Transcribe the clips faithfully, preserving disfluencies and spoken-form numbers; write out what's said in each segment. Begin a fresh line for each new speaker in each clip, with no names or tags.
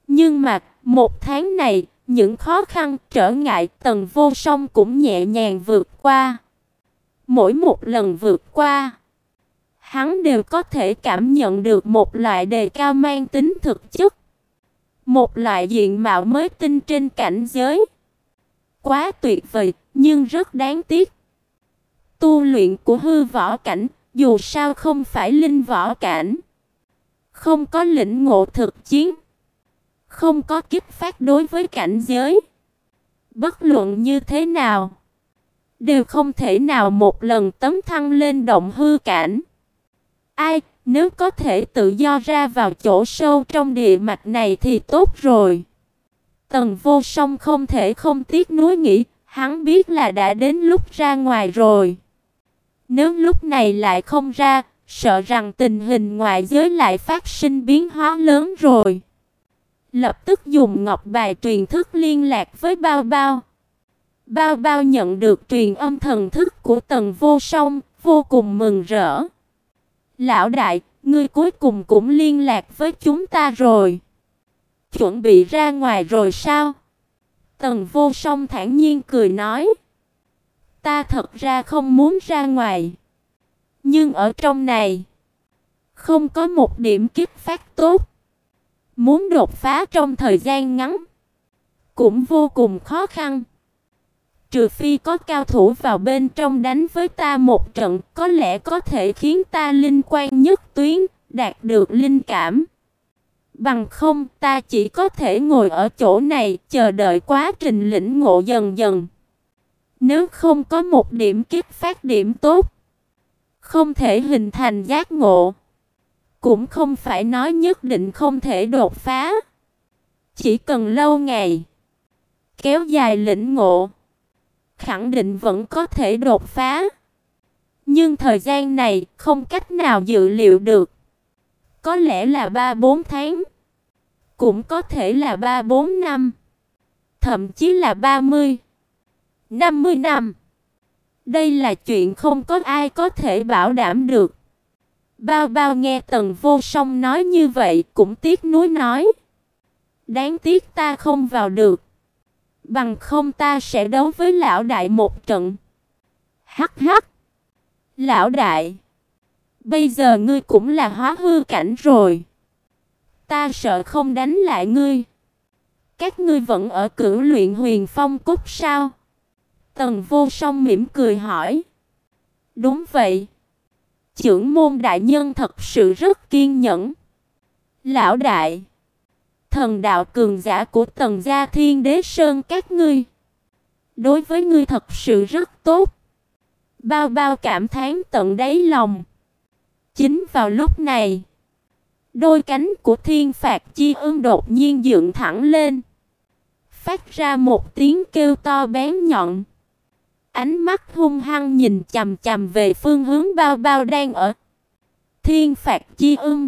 Nhưng mà, một tháng này, những khó khăn, trở ngại Tần Vô Song cũng nhẹ nhàng vượt qua. Mỗi một lần vượt qua, hắn đều có thể cảm nhận được một loại đề cao mang tính thực chất, một loại diện mạo mới tinh trên cảnh giới. Quá tuyệt vời, nhưng rất đáng tiếc. Tu luyện của hư võ cảnh, dù sao không phải linh võ cảnh, không có lĩnh ngộ thực chiến, không có kích phát đối với cảnh giới. Bất luận như thế nào, đều không thể nào một lần tấn thăng lên động hư cảnh. Ai, nếu có thể tự do ra vào chỗ sâu trong địa mạch này thì tốt rồi. Tần Vô Song không thể không tiếc nuối nghĩ, hắn biết là đã đến lúc ra ngoài rồi. Nếu lúc này lại không ra, sợ rằng tình hình ngoại giới lại phát sinh biến hóa lớn rồi. Lập tức dùng ngọc bài truyền thức liên lạc với Bao Bao. Bao Bao nhận được truyền âm thần thức của Tần Vô Song, vô cùng mừng rỡ. Lão đại, ngươi cuối cùng cũng liên lạc với chúng ta rồi. Chuẩn bị ra ngoài rồi sao? Tần Vô Song thản nhiên cười nói. Ta thật ra không muốn ra ngoài. Nhưng ở trong này, không có một điểm kích phát tốt. Muốn đột phá trong thời gian ngắn, cũng vô cùng khó khăn. Trừ phi có cao thủ vào bên trong đánh với ta một trận, có lẽ có thể khiến ta linh quan nhất tuyến, đạt được linh cảm. Bằng không, ta chỉ có thể ngồi ở chỗ này, chờ đợi quá trình lĩnh ngộ dần dần. Nếu không có một điểm kích phát điểm tốt, không thể hình thành giác ngộ, cũng không phải nói nhất định không thể đột phá. Chỉ cần lâu ngày, kéo dài lĩnh ngộ, khẳng định vẫn có thể đột phá. Nhưng thời gian này không cách nào dự liệu được. Có lẽ là ba bốn tháng, cũng có thể là ba bốn năm, thậm chí là ba mươi, năm mươi năm. Đây là chuyện không có ai có thể bảo đảm được. Bao Bao nghe Tần Vô Song nói như vậy cũng tiếc nuối nói. Đáng tiếc ta không vào được. Bằng không ta sẽ đấu với lão đại một trận. Hắc hắc. Lão đại, bây giờ ngươi cũng là hóa hư cảnh rồi. Ta sợ không đánh lại ngươi. Các ngươi vẫn ở Cửu Luyện Huyền Phong Cốc sao? Tần Vô Song mỉm cười hỏi. Đúng vậy. Chưởng môn đại nhân thật sự rất kiên nhẫn. Lão đại, thần đạo cường giả của Tần gia Thiên Đế Sơn các ngươi, đối với ngươi thật sự rất tốt. Bao Bao cảm thán tận đáy lòng. Chính vào lúc này, đôi cánh của Thiên Phạt Chi Ưng đột nhiên dựng thẳng lên, phát ra một tiếng kêu to bén nhọn. Ánh mắt hung hăng nhìn chằm chằm về phương hướng Bao Bao đang ở. Thiên Phạt Chi Ưng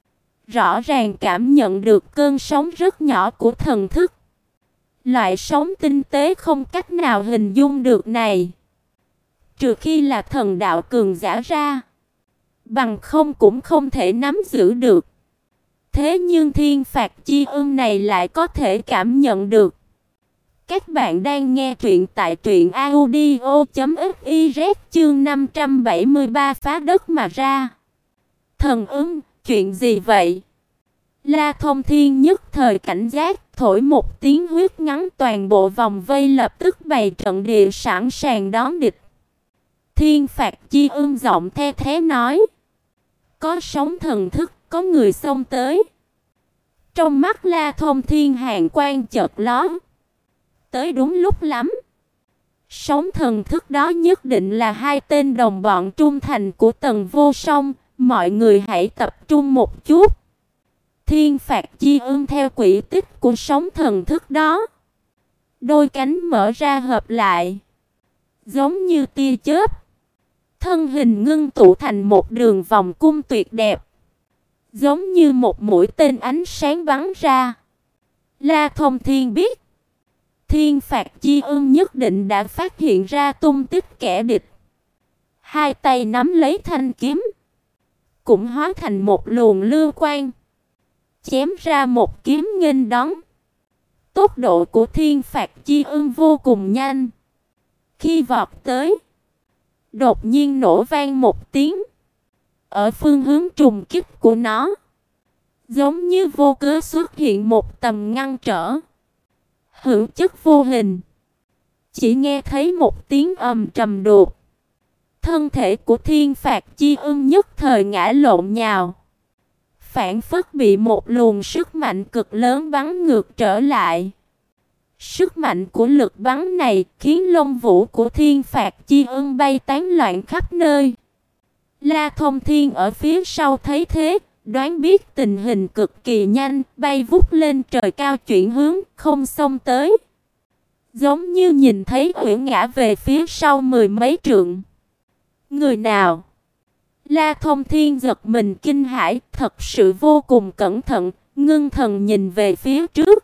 rõ ràng cảm nhận được cơn sóng rất nhỏ của thần thức. Loại sóng tinh tế không cách nào hình dung được này, trừ khi là thần đạo cường giả ra, bằng không cũng không thể nắm giữ được. Thế nhưng Thiên Phạt Chi Ưng này lại có thể cảm nhận được. Các bạn đang nghe truyện tại truyện audio chấm fiz chương năm trăm bảy mươi ba phá đất mà ra. Thần ứng, chuyện gì vậy? La Thông Thiên nhất thời cảnh giác, thổi một tiếng huyết ngắn, toàn bộ vòng vây lập tức bày trận địa sẵn sàng đón địch. Thiên Phạt Chi Ưng giọng the thế nói. Có sóng thần thức, có người xông tới. Trong mắt La Thông Thiên hàn quang chợt lóe. Tới đúng lúc lắm. Sóng thần thức đó nhất định là hai tên đồng bọn trung thành của Tần Vô Song, mọi người hãy tập trung một chút. Thiên Phạt Chi Ưng theo quỹ tích của sóng thần thức đó, đôi cánh mở ra hợp lại, giống như tia chớp, thân hình ngưng tụ thành một đường vòng cung tuyệt đẹp, giống như một mũi tên ánh sáng bắn ra. La Thông Thiên biết, Thiên Phạt Chi Ưng nhất định đã phát hiện ra tung tích kẻ địch. Hai tay nắm lấy thanh kiếm, cũng hóa thành một luồng lưu quang, chém ra một kiếm nghênh đón. Tốc độ của Thiên Phạt Chi Ưng vô cùng nhanh. Khi vọt tới, đột nhiên nổ vang một tiếng. Ở phương hướng trùng kích của nó, giống như vô cớ xuất hiện một tầm ngăn trở, hữu chất vô hình. Chỉ nghe thấy một tiếng ầm trầm đục, thân thể của Thiên Phạt Chi Ưng nhất thời ngã lộn nhào, phảng phất bị một luồng sức mạnh cực lớn bắn ngược trở lại. Sức mạnh của lực bắn này khiến lông vũ của Thiên Phạt Chi Ưng bay tán loạn khắp nơi. La Thông Thiên ở phía sau thấy thế, đoán biết tình hình cực kỳ nhanh, bay vút lên trời cao chuyển hướng, không xông tới. Giống như nhìn thấy Uyển ngã về phía sau mười mấy trượng. Người nào? La Thông Thiên giật mình kinh hãi, thật sự vô cùng cẩn thận, ngưng thần nhìn về phía trước.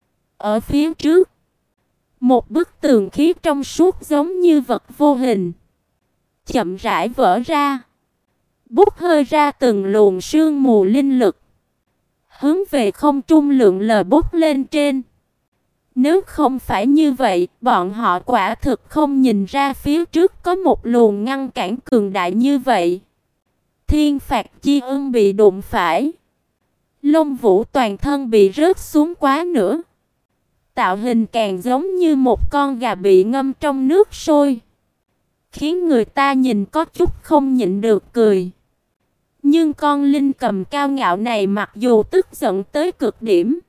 Ở phía trước, một bức tường khí trong suốt giống như vật vô hình, chậm rãi vỡ ra, bốc hơi ra từng luồng sương mù linh lực, hướng về không trung lượn lờ bốc lên trên. Nếu không phải như vậy, bọn họ quả thực không nhìn ra phía trước có một luồng ngăn cản cường đại như vậy. Thiên Phạt Chi Ưng bị đụng phải, lông vũ toàn thân bị rớt xuống quá nữa, tạo hình càng giống như một con gà bị ngâm trong nước sôi, khiến người ta nhìn có chút không nhịn được cười. Nhưng con linh cầm cao ngạo này mặc dù tức giận tới cực điểm,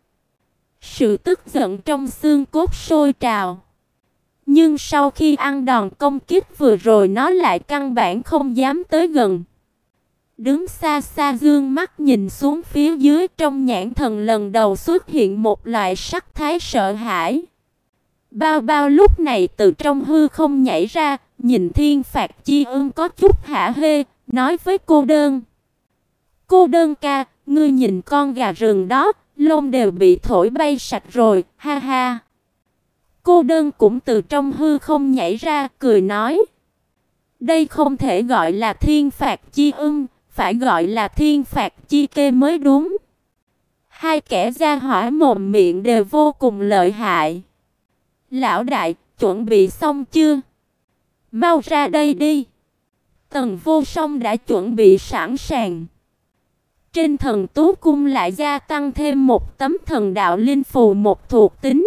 sự tức giận trong xương cốt sôi trào, nhưng sau khi ăn đòn công kích vừa rồi nó lại căn bản không dám tới gần. Đứng xa xa dương mắt nhìn xuống phía dưới, trong nhãn thần lần đầu xuất hiện một loại sắc thái sợ hãi. Bao Bao lúc này từ trong hư không nhảy ra, nhìn Thiên Phạt Chi Ưng có chút hả hê, nói với Cô Đơn. Cô Đơn ca, ngươi nhìn con gà rừng đó, lông đều bị thổi bay sạch rồi, ha ha. Cô Đơn cũng từ trong hư không nhảy ra, cười nói. Đây không thể gọi là Thiên Phạt Chi Ưng, phải gọi là Thiên Phạt Chi Kê mới đúng. Hai kẻ gia hỏa mồm miệng đều vô cùng lợi hại. Lão đại, chuẩn bị xong chưa? Mau ra đây đi. Tần Vô Song đã chuẩn bị sẵn sàng. Trên thần tú cung lại gia tăng thêm một tấm thần đạo linh phù một thuộc tính.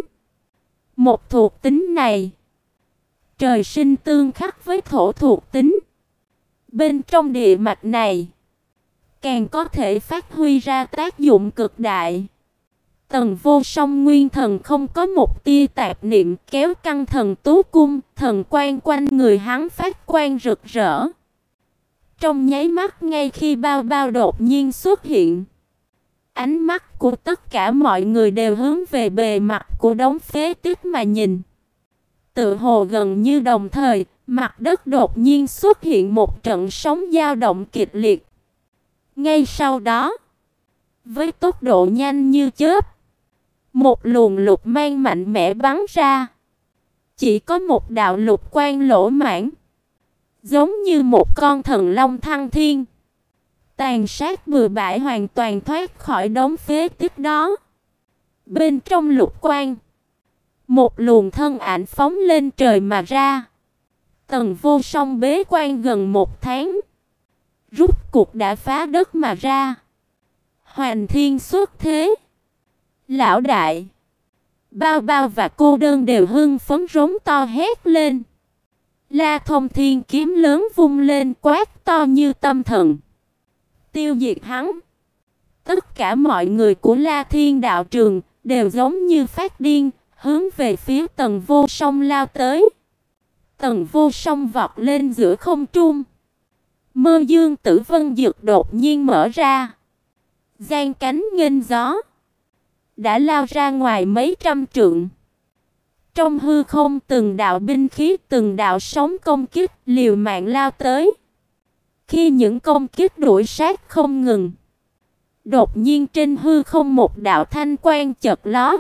Một thuộc tính này, trời sinh tương khắc với thổ thuộc tính. Bên trong địa mạch này, càng có thể phát huy ra tác dụng cực đại. Tần Vô Song nguyên thần không có một tia tạp niệm, kéo căng thần tú cung, thần quang quanh người hắn phát quang rực rỡ. Trong nháy mắt ngay khi Bao Bao đột nhiên xuất hiện, ánh mắt của tất cả mọi người đều hướng về bề mặt của đống phế tích mà nhìn. Tự hồ gần như đồng thời, mặt đất đột nhiên xuất hiện một trận sóng dao động kịch liệt. Ngay sau đó, với tốc độ nhanh như chớp, một luồng lục mang mạnh mẽ bắn ra. Chỉ có một đạo lục quang lỗ mãng, giống như một con thần long thăng thiên, tàn sát bừa bãi hoàn toàn thoát khỏi đống phế tích đó. Bên trong lục quang, một luồng thân ảnh phóng lên trời mà ra. Tần Vô Song bế quan gần một tháng, rút cuộc đã phá đất mà ra. Hoành thiên xuất thế. Lão đại, Bao Bao và Cô Đơn đều hưng phấn rống to hét lên. La Thông Thiên kiếm lớn vung lên quát to như tâm thần, tiêu diệt hắn. Tất cả mọi người của La Thiên đạo trường đều giống như phát điên, hướng về phía Tần Vô Song lao tới. Tần Vô Song vọt lên giữa không trung. Mơ Dương Tử Vân Dược đột nhiên mở ra, giang cánh nghênh gió, đã lao ra ngoài mấy trăm trượng. Trong hư không từng đạo binh khí, từng đạo sóng công kích liều mạng lao tới. Khi những công kích đuổi sát không ngừng, đột nhiên trên hư không một đạo thanh quang chợt lóe.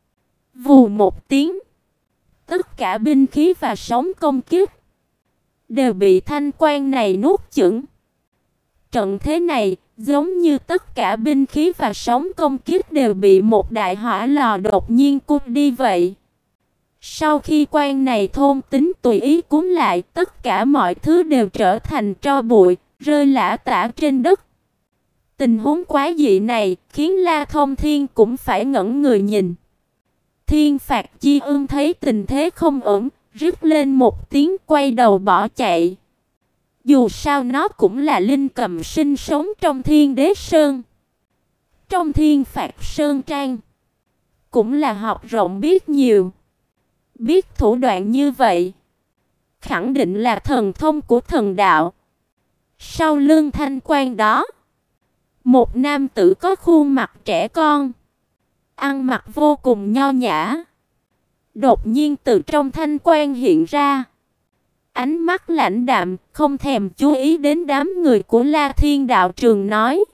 Vù một tiếng, tất cả binh khí và sóng công kích đều bị thanh quang này nuốt chửng. Trận thế này giống như tất cả binh khí và sóng công kích đều bị một đại hỏa lò đột nhiên cuốn đi vậy. Sau khi quan này thôn tính tùy ý cuốn lại, tất cả mọi thứ đều trở thành tro bụi, rơi lả tả trên đất. Tình huống quái dị này khiến La Thông Thiên cũng phải ngẩn người nhìn. Thiên Phạt Chi Ương thấy tình thế không ổn, rít lên một tiếng quay đầu bỏ chạy. Dù sao nó cũng là linh cầm sinh sống trong Thiên Đế Sơn. Trong Thiên Phạt Sơn Trang cũng là học rộng biết nhiều. Biết thủ đoạn như vậy, khẳng định là thần thông của thần đạo. Sau lưng thanh quan đó, một nam tử có khuôn mặt trẻ con, ăn mặc vô cùng nho nhã, đột nhiên từ trong thanh quan hiện ra. Ánh mắt lãnh đạm, không thèm chú ý đến đám người của La Thiên Đạo Trường nói: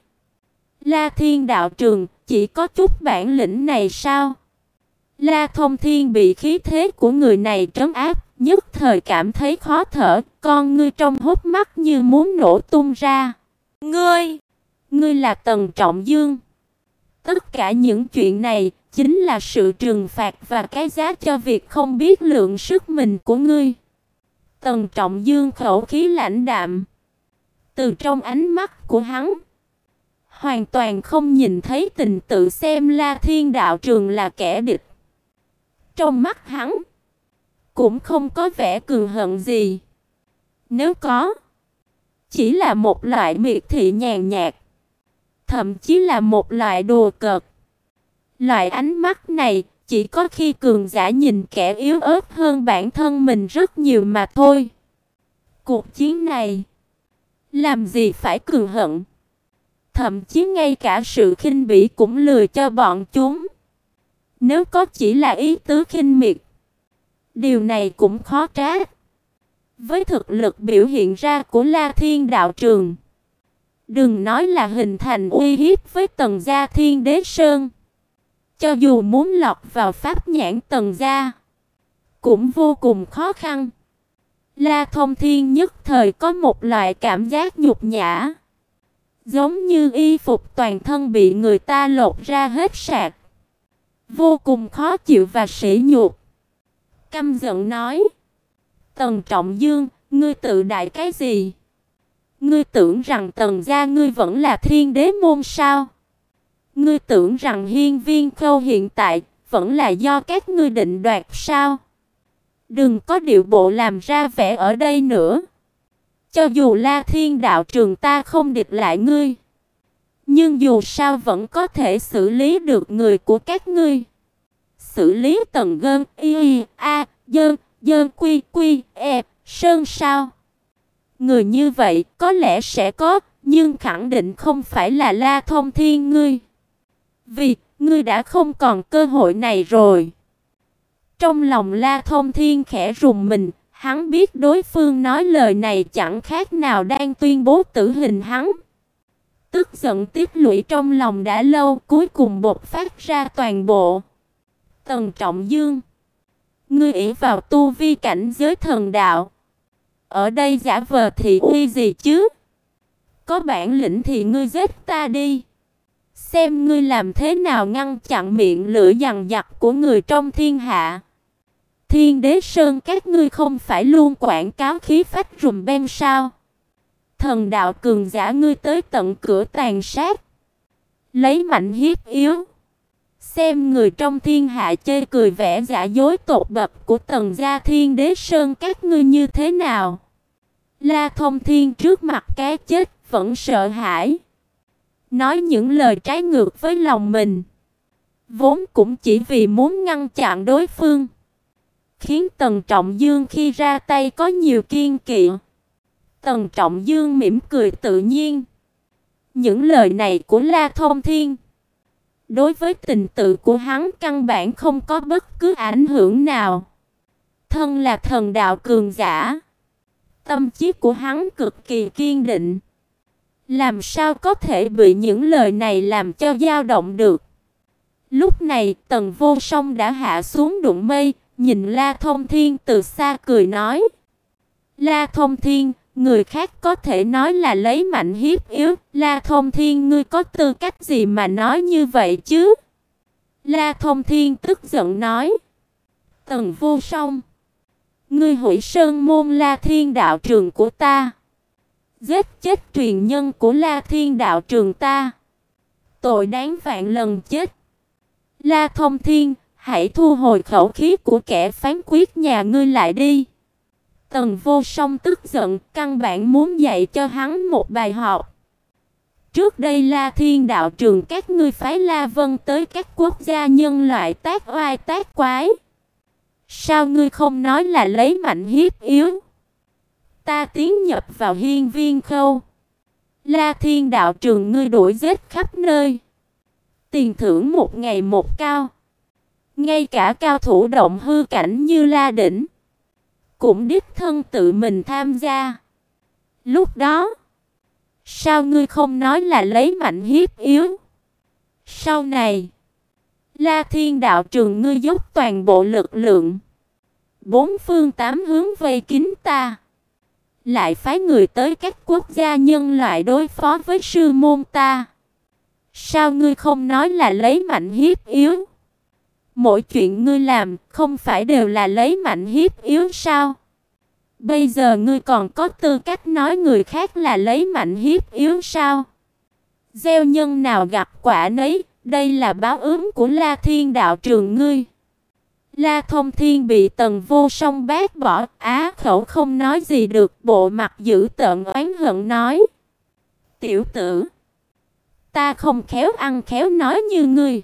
La Thiên Đạo Trường, chỉ có chút bản lĩnh này sao? La Thông Thiên bị khí thế của người này trấn áp, nhất thời cảm thấy khó thở, con ngươi trong hốc mắt như muốn nổ tung ra. Ngươi, ngươi là Tần Trọng Dương. Tất cả những chuyện này chính là sự trừng phạt và cái giá cho việc không biết lượng sức mình của ngươi. Tần Trọng Dương khẩu khí lãnh đạm. Từ trong ánh mắt của hắn, hoàn toàn không nhìn thấy tình tự xem La Thiên Đạo Trường là kẻ địch. Trong mắt hắn cũng không có vẻ cường hận gì. Nếu có, chỉ là một loại miệt thị nhàn nhạt, thậm chí là một loại đùa cợt. Loại ánh mắt này chỉ có khi cường giả nhìn kẻ yếu ớt hơn bản thân mình rất nhiều mà thôi. Cuộc chiến này, làm gì phải cường hận? Thậm chí ngay cả sự khinh bỉ cũng lười cho bọn chúng. Nếu có chỉ là ý tứ khinh miệt, điều này cũng khó trách. Với thực lực biểu hiện ra của La Thiên Đạo Trường, đừng nói là hình thành uy hiếp với Tần gia Thiên Đế Sơn, cho dù muốn lọt vào pháp nhãn Tần gia, cũng vô cùng khó khăn. La Thông Thiên nhất thời có một loại cảm giác nhục nhã, giống như y phục toàn thân bị người ta lột ra hết sạch, vô cùng khó chịu và sỉ nhục. Căm giận nói: Tần Trọng Dương, ngươi tự đại cái gì? Ngươi tưởng rằng Tần gia ngươi vẫn là Thiên Đế môn sao? Ngươi tưởng rằng Hiên Viên Khâu hiện tại vẫn là do các ngươi định đoạt sao? Đừng có điệu bộ làm ra vẻ ở đây nữa. Cho dù La Thiên Đạo Trường ta không địch lại ngươi, nhưng dù sao vẫn có thể xử lý được người của các ngươi. Xử lý Tần Gân, Y, A, Dơn, Dơn Quy, Quy, E, Sơn sao? Người như vậy có lẽ sẽ có, nhưng khẳng định không phải là La Thông Thiên ngươi. Vì ngươi đã không còn cơ hội này rồi. Trong lòng La Thông Thiên khẽ rùng mình, hắn biết đối phương nói lời này chẳng khác nào đang tuyên bố tử hình hắn. Tức giận tích lũy trong lòng đã lâu, cuối cùng bộc phát ra toàn bộ. Tần Trọng Dương, ngươi ỷ vào tu vi cảnh giới thần đạo, ở đây giả vờ thì uy gì chứ? Có bản lĩnh thì ngươi giết ta đi, xem ngươi làm thế nào ngăn chặn miệng lưỡi dằn vặt của người trong thiên hạ. Thiên Đế Sơn các ngươi không phải luôn quảng cáo khí phách rùm beng sao? Thần đạo cường giả ngươi tới tận cửa tàn sát, lấy mạnh hiếp yếu, xem người trong thiên hạ chê cười vẻ giả dối tột bậc của Tần gia Thiên Đế Sơn các ngươi như thế nào? La Thông Thiên trước mặt cái chết vẫn sợ hãi, nói những lời trái ngược với lòng mình, vốn cũng chỉ vì muốn ngăn chặn đối phương, khiến Tần Trọng Dương khi ra tay có nhiều kiêng kỵ. Tần Trọng Dương mỉm cười tự nhiên. Những lời này của La Thông Thiên đối với tình tự của hắn căn bản không có bất cứ ảnh hưởng nào. Thân là thần đạo cường giả, tâm trí của hắn cực kỳ kiên định, làm sao có thể bị những lời này làm cho dao động được. Lúc này Tần Vô Song đã hạ xuống đụng mây, nhìn La Thông Thiên từ xa cười nói: La Thông Thiên, Người khác có thể nói là lấy mạnh hiếp yếu, La Thông Thiên ngươi có tư cách gì mà nói như vậy chứ? La Thông Thiên tức giận nói. Tần Vô Song, ngươi hủy sơn môn La Thiên đạo trường của ta, giết chết truyền nhân của La Thiên đạo trường ta, tội đáng vạn lần chết. La Thông Thiên, hãy thu hồi khẩu khí của kẻ phán quyết nhà ngươi lại đi. Tần Vô Song tức giận, căn bản muốn dạy cho hắn một bài học. Trước đây La Thiên đạo trường các ngươi phái La Vân tới các quốc gia nhân loại tác oai tác quái. Sao ngươi không nói là lấy mạnh hiếp yếu? Ta tiến nhập vào hiên viên khâu, La Thiên đạo trường ngươi đuổi giết khắp nơi, tiền thưởng một ngày một cao. Ngay cả cao thủ động hư cảnh như La Đỉnh cũng đích thân tự mình tham gia. Lúc đó, sao ngươi không nói là lấy mạnh hiếp yếu? Sau này, La Thiên đạo trường ngươi dốc toàn bộ lực lượng, bốn phương tám hướng vây kín ta, lại phái người tới các quốc gia nhân loại đối phó với sư môn ta. Sao ngươi không nói là lấy mạnh hiếp yếu? Mỗi chuyện ngươi làm không phải đều là lấy mạnh hiếp yếu sao? Bây giờ ngươi còn có tư cách nói người khác là lấy mạnh hiếp yếu sao? Gieo nhân nào gặt quả nấy, đây là báo ứng của La Thiên đạo trường ngươi. La Thông Thiên bị Tần Vô Song bác bỏ, á khẩu không nói gì được, bộ mặt dữ tợn oán hận nói. Tiểu tử, ta không khéo ăn khéo nói như ngươi.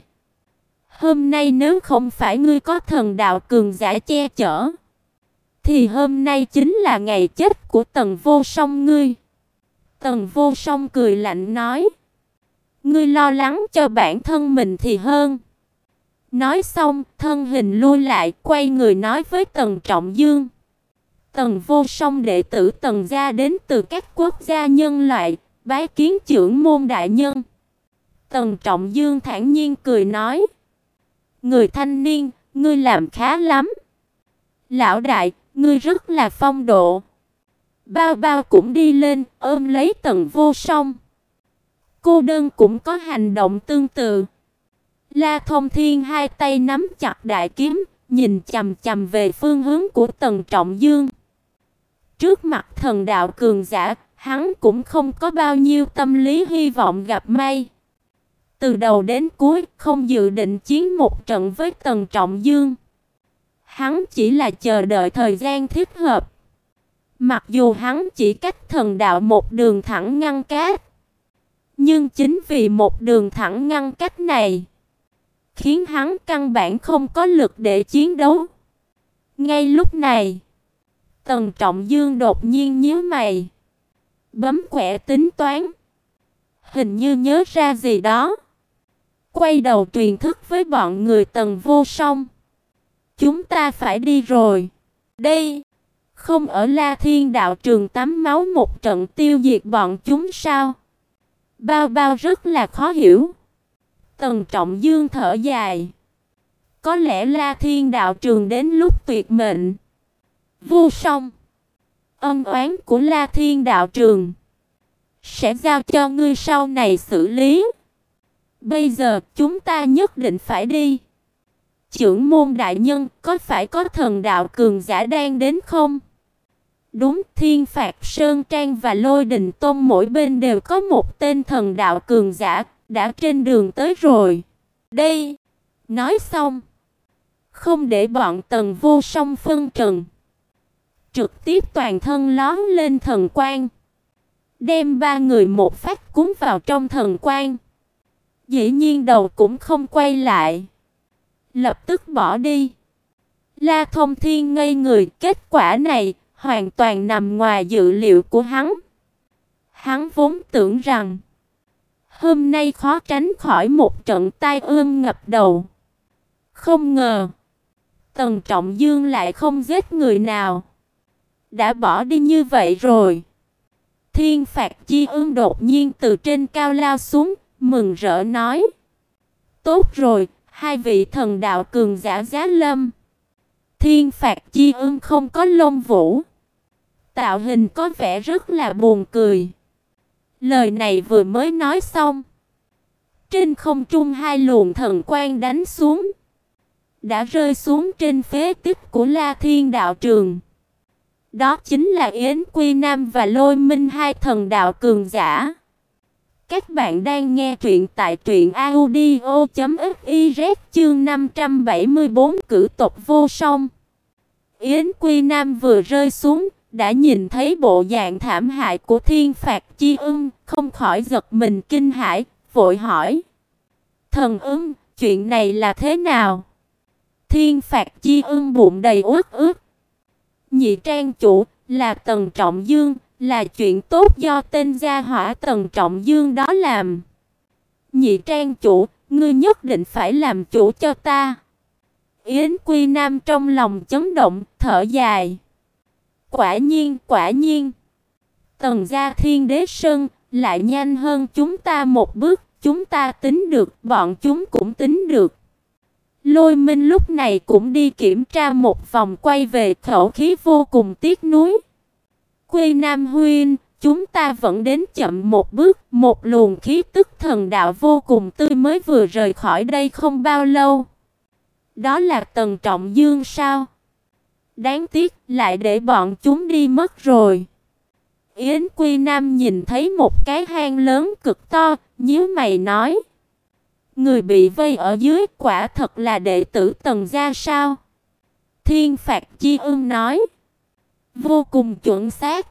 Hôm nay nếu không phải ngươi có thần đạo cường giả che chở, thì hôm nay chính là ngày chết của Tần Vô Song ngươi. Tần Vô Song cười lạnh nói. Ngươi lo lắng cho bản thân mình thì hơn. Nói xong, thân hình lui lại, quay người nói với Tần Trọng Dương. Tần Vô Song đệ tử Tần gia đến từ các quốc gia nhân loại, bái kiến trưởng môn đại nhân. Tần Trọng Dương thản nhiên cười nói. Người thanh niên, ngươi làm khá lắm. Lão đại, ngươi rất là phong độ. Bao Bao cũng đi lên, ôm lấy Tần Vô Song. Cô đơn cũng có hành động tương tự. La Thông Thiên hai tay nắm chặt đại kiếm, nhìn chằm chằm về phương hướng của Tần Trọng Dương. Trước mặt thần đạo cường giả, hắn cũng không có bao nhiêu tâm lý hy vọng gặp may. Từ đầu đến cuối không dự định chiến một trận với Tần Trọng Dương. Hắn chỉ là chờ đợi thời gian thích hợp. Mặc dù hắn chỉ cách thần đạo một đường thẳng ngăn cách, nhưng chính vì một đường thẳng ngăn cách này, khiến hắn căn bản không có lực để chiến đấu. Ngay lúc này, Tần Trọng Dương đột nhiên nhíu mày, bấm quẻ tính toán, hình như nhớ ra gì đó. Quay đầu truyền thức với bọn người Tần Vô Song. Chúng ta phải đi rồi. Đây, không ở La Thiên đạo trường tắm máu một trận tiêu diệt bọn chúng sao? Bao Bao rất là khó hiểu. Tần Trọng Dương thở dài. Có lẽ La Thiên đạo trường đến lúc tuyệt mệnh. Vô Song, ân oán của La Thiên đạo trường sẽ giao cho ngươi sau này xử lý. Bây giờ chúng ta nhất định phải đi. Trưởng môn đại nhân, có phải có thần đạo cường giả đang đến không? Đúng, Thiên Phạt Sơn Trang và Lôi Đình Tôn mỗi bên đều có một tên thần đạo cường giả, đã trên đường tới rồi. Đây, nói xong, không để bọn Tần Vô Song phân trần, trực tiếp toàn thân lóm lên thần quang, đem ba người một phát cuốn vào trong thần quang. Dĩ nhiên đầu cũng không quay lại, lập tức bỏ đi. La Thông Thiên ngây người, kết quả này hoàn toàn nằm ngoài dự liệu của hắn. Hắn vốn tưởng rằng hôm nay khó tránh khỏi một trận tai ương ngập đầu. Không ngờ Tần Trọng Dương lại không giết người nào, đã bỏ đi như vậy rồi. Thiên Phạt Chi Ương đột nhiên từ trên cao lao xuống, mừng rỡ nói. Tốt rồi, hai vị thần đạo cường giả giá lâm. Thiên Phạt Chi Ương không có lông vũ, tạo hình có vẻ rất là buồn cười. Lời này vừa mới nói xong, trên không trung hai luồng thần quang đánh xuống, đã rơi xuống trên phế tích của La Thiên đạo trường. Đó chính là Yến Quy Nam và Lôi Minh, hai thần đạo cường giả. Các bạn đang nghe truyện tại truyện audio chấm fiz chương năm trăm bảy mươi tư cử tộc vô song. Yến Quy Nam vừa rơi xuống, đã nhìn thấy bộ dạng thảm hại của Thiên Phạt Chi Ưng, không khỏi giật mình kinh hãi, vội hỏi: "Thần Ưng, chuyện này là thế nào?" Thiên Phạt Chi Ưng bụng đầy uất ức: "Nhị trang chủ, là Tần Trọng Dương, là chuyện tốt do tên gia hỏa Tần Trọng Dương đó làm. Nhị trang chủ, ngươi nhất định phải làm chủ cho ta." Yến Quy Nam trong lòng chấn động, thở dài: "Quả nhiên, quả nhiên. Tần gia Thiên Đế Sơn lại nhanh hơn chúng ta một bước, chúng ta tính được, bọn chúng cũng tính được." Lôi Minh lúc này cũng đi kiểm tra một vòng, quay về khẩu khí vô cùng tiếc nuối: "Quy Nam huynh, chúng ta vẫn đến chậm một bước, một luồng khí tức thần đạo vô cùng tươi mới vừa rời khỏi đây không bao lâu." "Đó là Tần Trọng Dương sao? Đáng tiếc, lại để bọn chúng đi mất rồi." Yến Quy Nam nhìn thấy một cái hang lớn cực to, nhíu mày nói: "Người bị vây ở dưới quả thật là đệ tử Tần gia sao?" Thiên Phạt Chi Ưng nói: "Vô cùng chuẩn xác."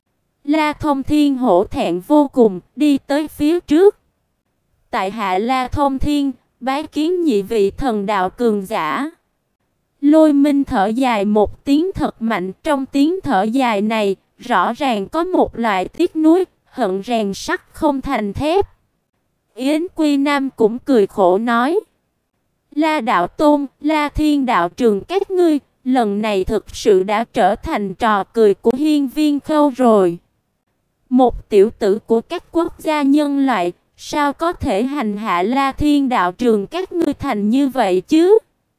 La Thông Thiên hổ thẹn vô cùng, đi tới phía trước: "Tại hạ La Thông Thiên, bái kiến nhị vị thần đạo cường giả." Lôi Minh thở dài một tiếng thật mạnh, trong tiếng thở dài này rõ ràng có một loại tiếc nuối, hận rèn sắt không thành thép. Yến Quy Nam cũng cười khổ nói: "La đạo tôn, La Thiên đạo trường các ngươi, lần này thực sự đã trở thành trò cười của hiên viên khâu rồi. Một tiểu tử của các quốc gia nhân loại, sao có thể hành hạ La Thiên đạo trường các ngươi thành như vậy chứ?"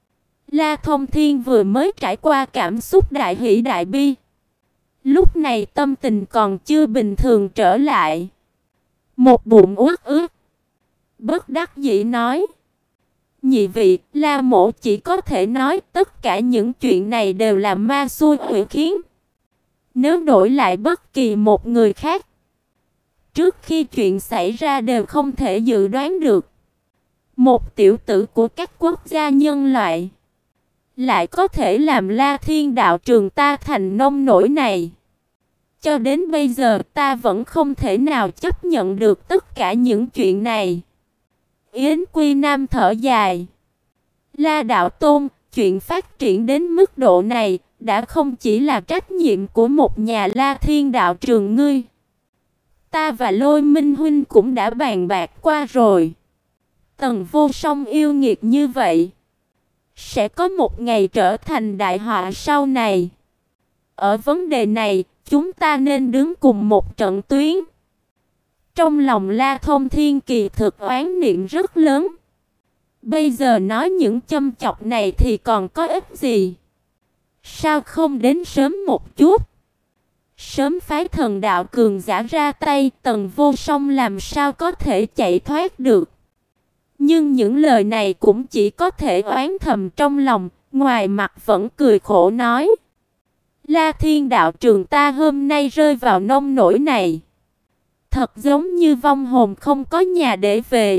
La Thông Thiên vừa mới trải qua cảm xúc đại hỷ đại bi, lúc này tâm tình còn chưa bình thường trở lại, một bụng uất ức, bất đắc dĩ nói: "Nhị vị, La mỗ chỉ có thể nói tất cả những chuyện này đều là ma xui quỷ khiến. Nếu đổi lại bất kỳ một người khác, trước khi chuyện xảy ra đều không thể dự đoán được. Một tiểu tử của các quốc gia nhân loại lại có thể làm La Thiên đạo trường ta thành nông nổi này. Cho đến bây giờ ta vẫn không thể nào chấp nhận được tất cả những chuyện này." Yến Quy Nam thở dài: "La đạo tôn, chuyện phát triển đến mức độ này đã không chỉ là trách nhiệm của một nhà La Thiên đạo trường ngươi. Ta và Lôi Minh huynh cũng đã bàn bạc qua rồi. Tần vô song yêu nghiệt như vậy, sẽ có một ngày trở thành đại họa sau này. Ở vấn đề này, chúng ta nên đứng cùng một trận tuyến." Trong lòng La Thông Thiên kỳ thực oán niệm rất lớn. Bây giờ nói những châm chọc này thì còn có ích gì? Sao không đến sớm một chút, sớm phái thần đạo cường giả ra tay, Tần vô song làm sao có thể chạy thoát được? Nhưng những lời này cũng chỉ có thể oán thầm trong lòng, ngoài mặt vẫn cười khổ nói: "La Thiên đạo trường ta hôm nay rơi vào nông nỗi này, thật giống như vong hồn không có nhà để về.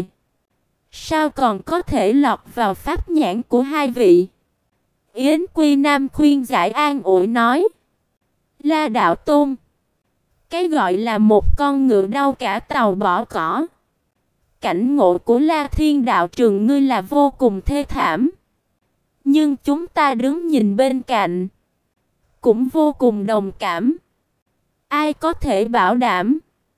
Sao còn có thể lọt vào pháp nhãn của hai vị?" Yến Quy Nam khuyên giải an ủi nói: "La đạo tôn, cái gọi là một con ngựa đau cả tàu bỏ cỏ. Cảnh ngộ của La Thiên đạo trường ngươi là vô cùng thê thảm, nhưng chúng ta đứng nhìn bên cạnh cũng vô cùng đồng cảm. Ai có thể bảo đảm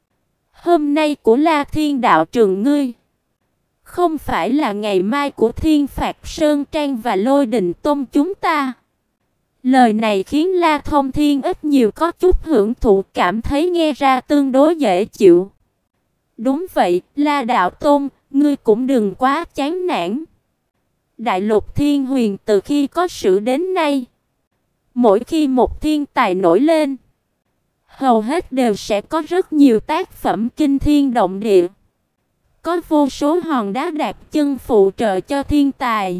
hôm nay của La Thiên đạo trường ngươi không phải là ngày mai của Thiên Phạt Sơn Trang và Lôi Đình Tôn chúng ta?" Lời này khiến La Thông Thiên ít nhiều có chút hưởng thụ, cảm thấy nghe ra tương đối dễ chịu. "Đúng vậy, La đạo tôn, ngươi cũng đừng quá chán nản. Đại lục Thiên Huyền từ khi có sự đến nay, mỗi khi một thiên tài nổi lên, hầu hết đều sẽ có rất nhiều tác phẩm kinh thiên động địa. Có vô số hòn đá đạp chân phụ trợ cho thiên tài.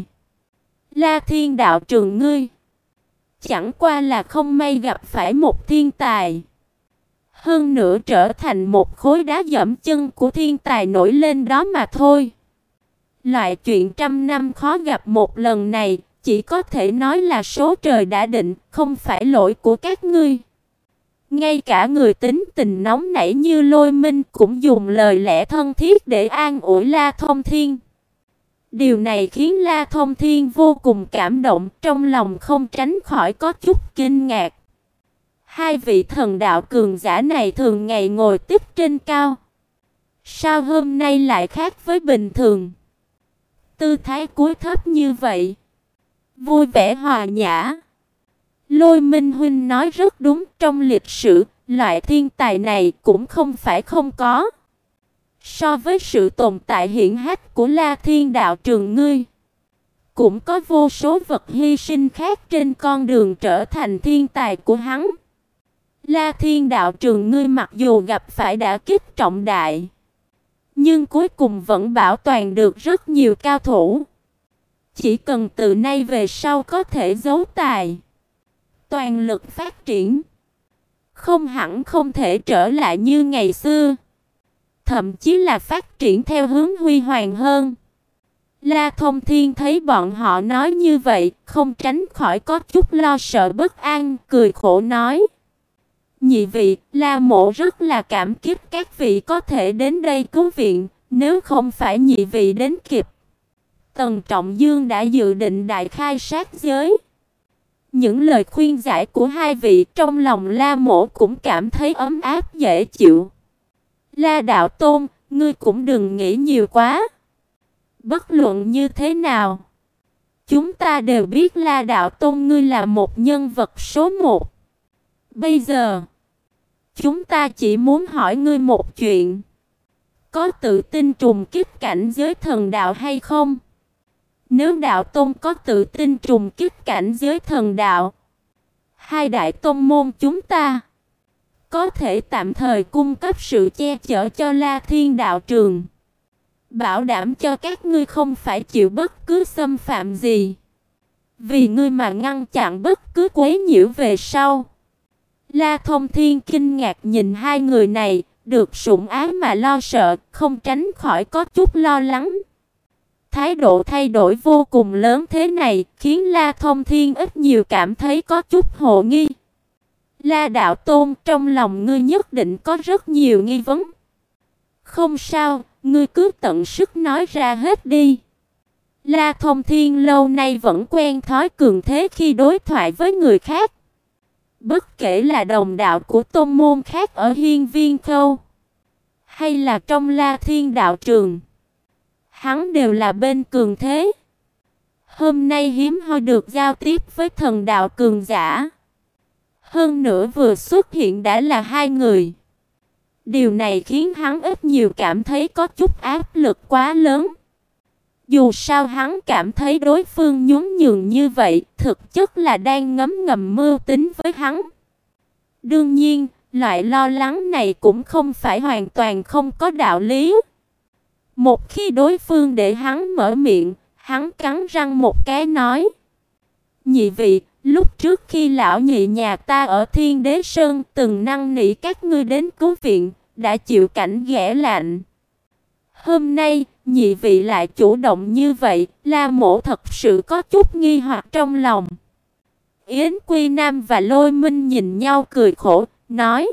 La Thiên đạo trường ngươi, chẳng qua là không may gặp phải một thiên tài. Hơn nữa trở thành một khối đá dẫm chân của thiên tài nổi lên đó mà thôi. Loại chuyện trăm năm khó gặp một lần này, chỉ có thể nói là số trời đã định, không phải lỗi của các ngươi. Ngay cả người tính tình nóng nảy như Lôi Minh cũng dùng lời lẽ thân thiết để an ủi La Thông Thiên. Điều này khiến La Thông Thiên vô cùng cảm động, trong lòng không tránh khỏi có chút kinh ngạc. Hai vị thần đạo cường giả này thường ngày ngồi tiếp trên cao, sao hôm nay lại khác với bình thường? Tư thái cúi thấp như vậy, vui vẻ hòa nhã. Lôi Minh huynh nói rất đúng, trong lịch sử, loại thiên tài này cũng không phải không có. So với sự tồn tại hiển hách của La Thiên đạo trường ngươi, cũng có vô số vật hy sinh khác trên con đường trở thành thiên tài của hắn. La Thiên đạo trường ngươi mặc dù gặp phải đả kích trọng đại, nhưng cuối cùng vẫn bảo toàn được rất nhiều cao thủ. Chỉ cần từ nay về sau có thể giấu tài, toàn lực phát triển, không hẳn không thể trở lại như ngày xưa, thậm chí là phát triển theo hướng huy hoàng hơn. La Thông Thiên thấy bọn họ nói như vậy, không tránh khỏi có chút lo sợ bất an, cười khổ nói: nhị vị, La mộ rất là cảm kích các vị có thể đến đây cứu viện, nếu không phải nhị vị đến kịp, Tần Trọng Dương đã dự định đại khai sát giới. Những lời khuyên giải của hai vị trong lòng La mộ cũng cảm thấy ấm áp dễ chịu. La đạo tôn, ngươi cũng đừng nghĩ nhiều quá. Bất luận như thế nào, chúng ta đều biết La đạo tôn ngươi là một nhân vật số một. Bây giờ, chúng ta chỉ muốn hỏi ngươi một chuyện. Có tự tin trùng kích cảnh giới thần đạo hay không? Nếu đạo tôn có tự tin trùng kích cảnh giới thần đạo, hai đại tôn môn chúng ta có thể tạm thời cung cấp sự che chở cho La Thiên đạo trường, bảo đảm cho các ngươi không phải chịu bất cứ xâm phạm gì, vì ngươi mà ngăn chặn bất cứ quấy nhiễu về sau. La Thông Thiên kinh ngạc nhìn hai người này, được sủng ái mà lo sợ, không tránh khỏi có chút lo lắng. Thái độ thay đổi vô cùng lớn thế này, khiến La Thông Thiên ít nhiều cảm thấy có chút hồ nghi. La đạo tôn, trong lòng ngươi nhất định có rất nhiều nghi vấn. Không sao, ngươi cứ tận sức nói ra hết đi. La Thông Thiên lâu nay vẫn quen thói cường thế khi đối thoại với người khác. Bất kể là đồng đạo của tôn môn khác ở Hiên Viên Khâu, hay là trong La Thiên đạo trường, hắn đều là bên cường thế. Hôm nay hiếm hoi được giao tiếp với thần đạo cường giả, hơn nữa vừa xuất hiện đã là hai người. Điều này khiến hắn ít nhiều cảm thấy có chút áp lực quá lớn. Dù sao hắn cảm thấy đối phương nhún nhường như vậy, thực chất là đang ngấm ngầm mưu tính với hắn. Đương nhiên, loại lo lắng này cũng không phải hoàn toàn không có đạo lý. Một khi đối phương để hắn mở miệng, hắn cắn răng một cái nói: nhị vị, lúc trước khi lão nhị nhà ta ở Thiên Đế Sơn từng năn nỉ các ngươi đến cứu viện, đã chịu cảnh ghẻ lạnh. Hôm nay, nhị vị lại chủ động như vậy, La mộ thật sự có chút nghi hoặc trong lòng. Yến Quy Nam và Lôi Minh nhìn nhau cười khổ, nói: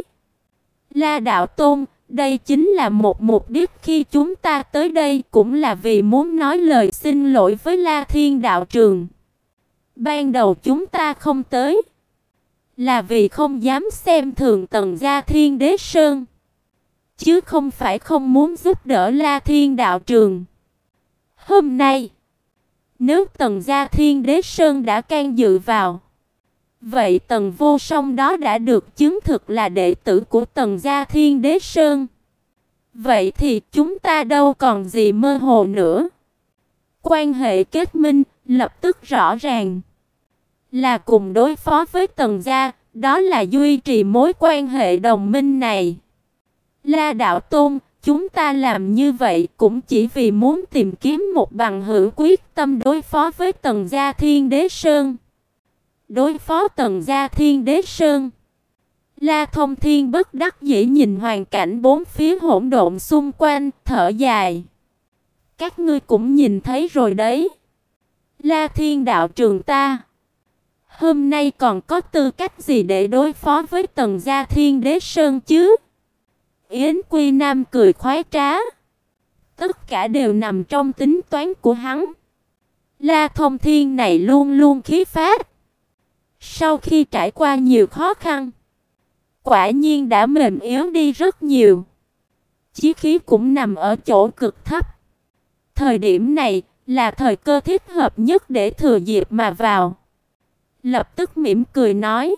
La đạo tôn, đây chính là một mục đích khi chúng ta tới đây, cũng là vì muốn nói lời xin lỗi với La Thiên đạo trường. Ban đầu chúng ta không tới, là vì không dám xem thường Tần gia Thiên Đế Sơn, chứ không phải không muốn giúp đỡ La Thiên đạo trường. Hôm nay, nếu Tần gia Thiên Đế Sơn đã can dự vào, vậy Tần Vô Song đó đã được chứng thực là đệ tử của Tần gia Thiên Đế Sơn. Vậy thì chúng ta đâu còn gì mơ hồ nữa. Quan hệ kết minh lập tức rõ ràng, là cùng đối phó với Tần gia, đó là duy trì mối quan hệ đồng minh này. La Đạo Tôn, chúng ta làm như vậy cũng chỉ vì muốn tìm kiếm một bằng hữu quyết tâm đối phó với Tần Gia Thiên Đế Sơn. Đối phó Tần Gia Thiên Đế Sơn. La Thông Thiên bất đắc dĩ nhìn hoàn cảnh bốn phía hỗn độn xung quanh, thở dài. Các ngươi cũng nhìn thấy rồi đấy. La Thiên đạo trường ta, hôm nay còn có tư cách gì để đối phó với Tần Gia Thiên Đế Sơn chứ? Yến Quy Nam cười khoái trá. Tất cả đều nằm trong tính toán của hắn. La Thông Thiên này luôn luôn khí phách. Sau khi trải qua nhiều khó khăn, quả nhiên đã mềm yếu đi rất nhiều. Chí khí cũng nằm ở chỗ cực thấp. Thời điểm này là thời cơ thích hợp nhất để thừa dịp mà vào. Lập tức mỉm cười nói: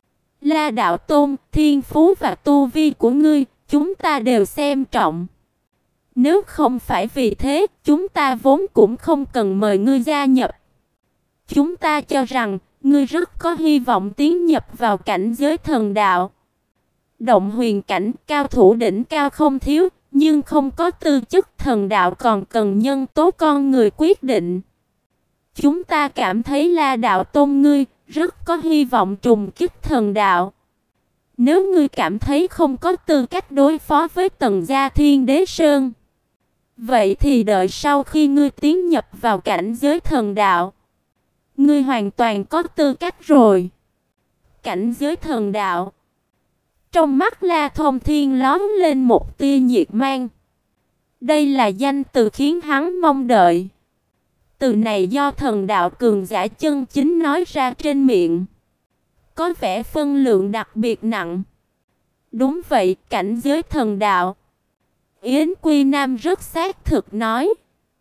La Đạo Tôn, thiên phú và tu vi của ngươi, chúng ta đều xem trọng. Nếu không phải vì thế, chúng ta vốn cũng không cần mời ngươi gia nhập. Chúng ta cho rằng, ngươi rất có hy vọng tiến nhập vào cảnh giới thần đạo. Động huyền cảnh, cao thủ đỉnh cao không thiếu, nhưng không có tư chất thần đạo còn cần nhân tố con người quyết định. Chúng ta cảm thấy La Đạo Tôn ngươi rất có hy vọng trùng kích thần đạo. Nếu ngươi cảm thấy không có tư cách đối phó với Tần Gia Thiên Đế Sơn, vậy thì đợi sau khi ngươi tiến nhập vào cảnh giới thần đạo, ngươi hoàn toàn có tư cách rồi. Cảnh giới thần đạo. Trong mắt La Thông Thiên lóe lên một tia nhiệt mang. Đây là danh từ khiến hắn mong đợi. Từ này do thần đạo cường giả chân chính nói ra trên miệng, có vẻ phân lượng đặc biệt nặng. Đúng vậy, cảnh giới thần đạo. Yến Quy Nam rất xác thực nói: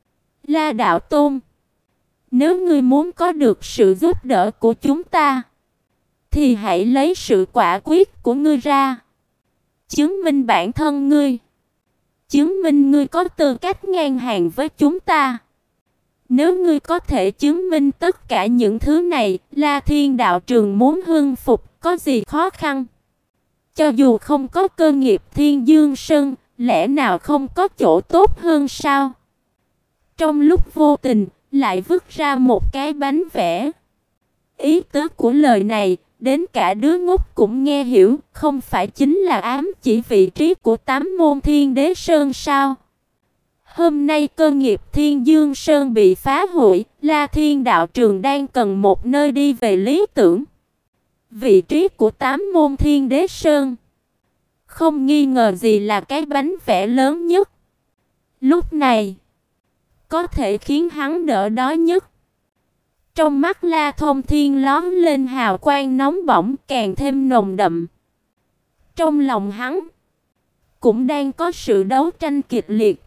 La Đạo Tôn, nếu ngươi muốn có được sự giúp đỡ của chúng ta, thì hãy lấy sự quả quyết của ngươi ra, chứng minh bản thân ngươi, chứng minh ngươi có tư cách ngang hàng với chúng ta. Nếu ngươi có thể chứng minh tất cả những thứ này, La Thiên đạo trường muốn hưng phục có gì khó khăn? Cho dù không có cơ nghiệp Thiên Dương Sơn, lẽ nào không có chỗ tốt hơn sao? Trong lúc vô tình, lại vứt ra một cái bánh vẽ. Ý tứ của lời này, đến cả đứa ngốc cũng nghe hiểu, không phải chính là ám chỉ vị trí của tám môn Thiên Đế Sơn sao? Hôm nay cơ nghiệp Thiên Dương Sơn bị phá hủy, La Thiên đạo trường đang cần một nơi đi về lý tưởng. Vị trí của tám môn Thiên Đế Sơn không nghi ngờ gì là cái bánh vẽ lớn nhất. Lúc này, có thể khiến hắn đỡ đói nhất. Trong mắt La Thông Thiên lóe lên hào quang nóng bỏng càng thêm nồng đậm. Trong lòng hắn cũng đang có sự đấu tranh kịch liệt.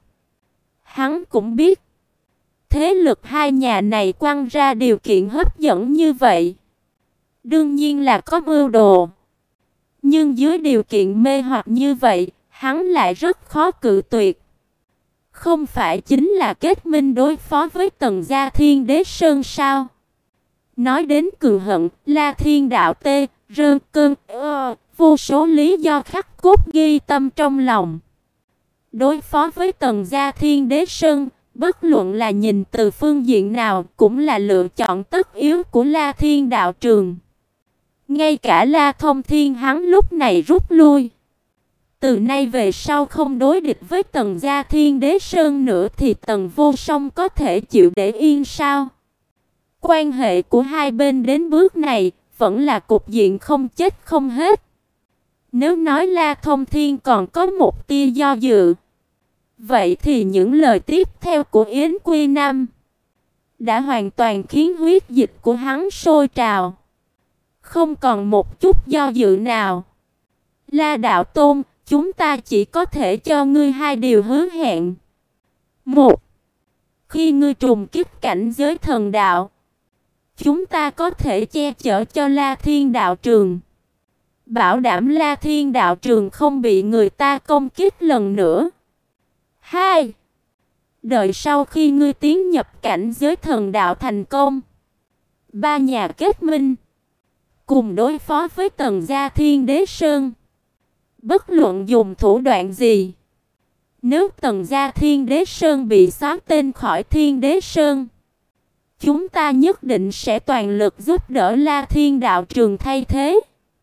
Hắn cũng biết, thế lực hai nhà này quăng ra điều kiện hấp dẫn như vậy, đương nhiên là có mưu đồ. Nhưng dưới điều kiện mê hoặc như vậy, hắn lại rất khó cự tuyệt. Không phải chính là kết minh đối phó với Tần Gia Thiên Đế Sơn sao? Nói đến cừu hận, La Thiên đạo tê, rơn cơn, ơ, vô số lý do khắc cốt ghi tâm trong lòng. Đối phó với Tần Gia Thiên Đế Sơn, bất luận là nhìn từ phương diện nào cũng là lựa chọn tất yếu của La Thiên đạo trường. Ngay cả La Thông Thiên hắn lúc này rút lui. Từ nay về sau không đối địch với Tần Gia Thiên Đế Sơn nữa thì Tần Vô Song có thể chịu để yên sao? Quan hệ của hai bên đến bước này vẫn là cục diện không chết không hết. Nếu nói La Thông Thiên còn có một tia do dự, vậy thì những lời tiếp theo của Yến Quy Nam đã hoàn toàn khiến huyết dịch của hắn sôi trào. Không còn một chút do dự nào. La Đạo Tôn, chúng ta chỉ có thể cho ngươi hai điều hứa hẹn. Một, khi ngươi trùng kích cảnh giới thần đạo, chúng ta có thể che chở cho La Thiên đạo trường, bảo đảm La Thiên đạo trường không bị người ta công kích lần nữa. Hai, đợi sau khi ngươi tiến nhập cảnh giới thần đạo thành công, ba nhà kết minh, cùng đối phó với Tần gia Thiên Đế Sơn. Bất luận dùng thủ đoạn gì, nếu Tần gia Thiên Đế Sơn bị xóa tên khỏi Thiên Đế Sơn, chúng ta nhất định sẽ toàn lực giúp đỡ La Thiên đạo trường thay thế.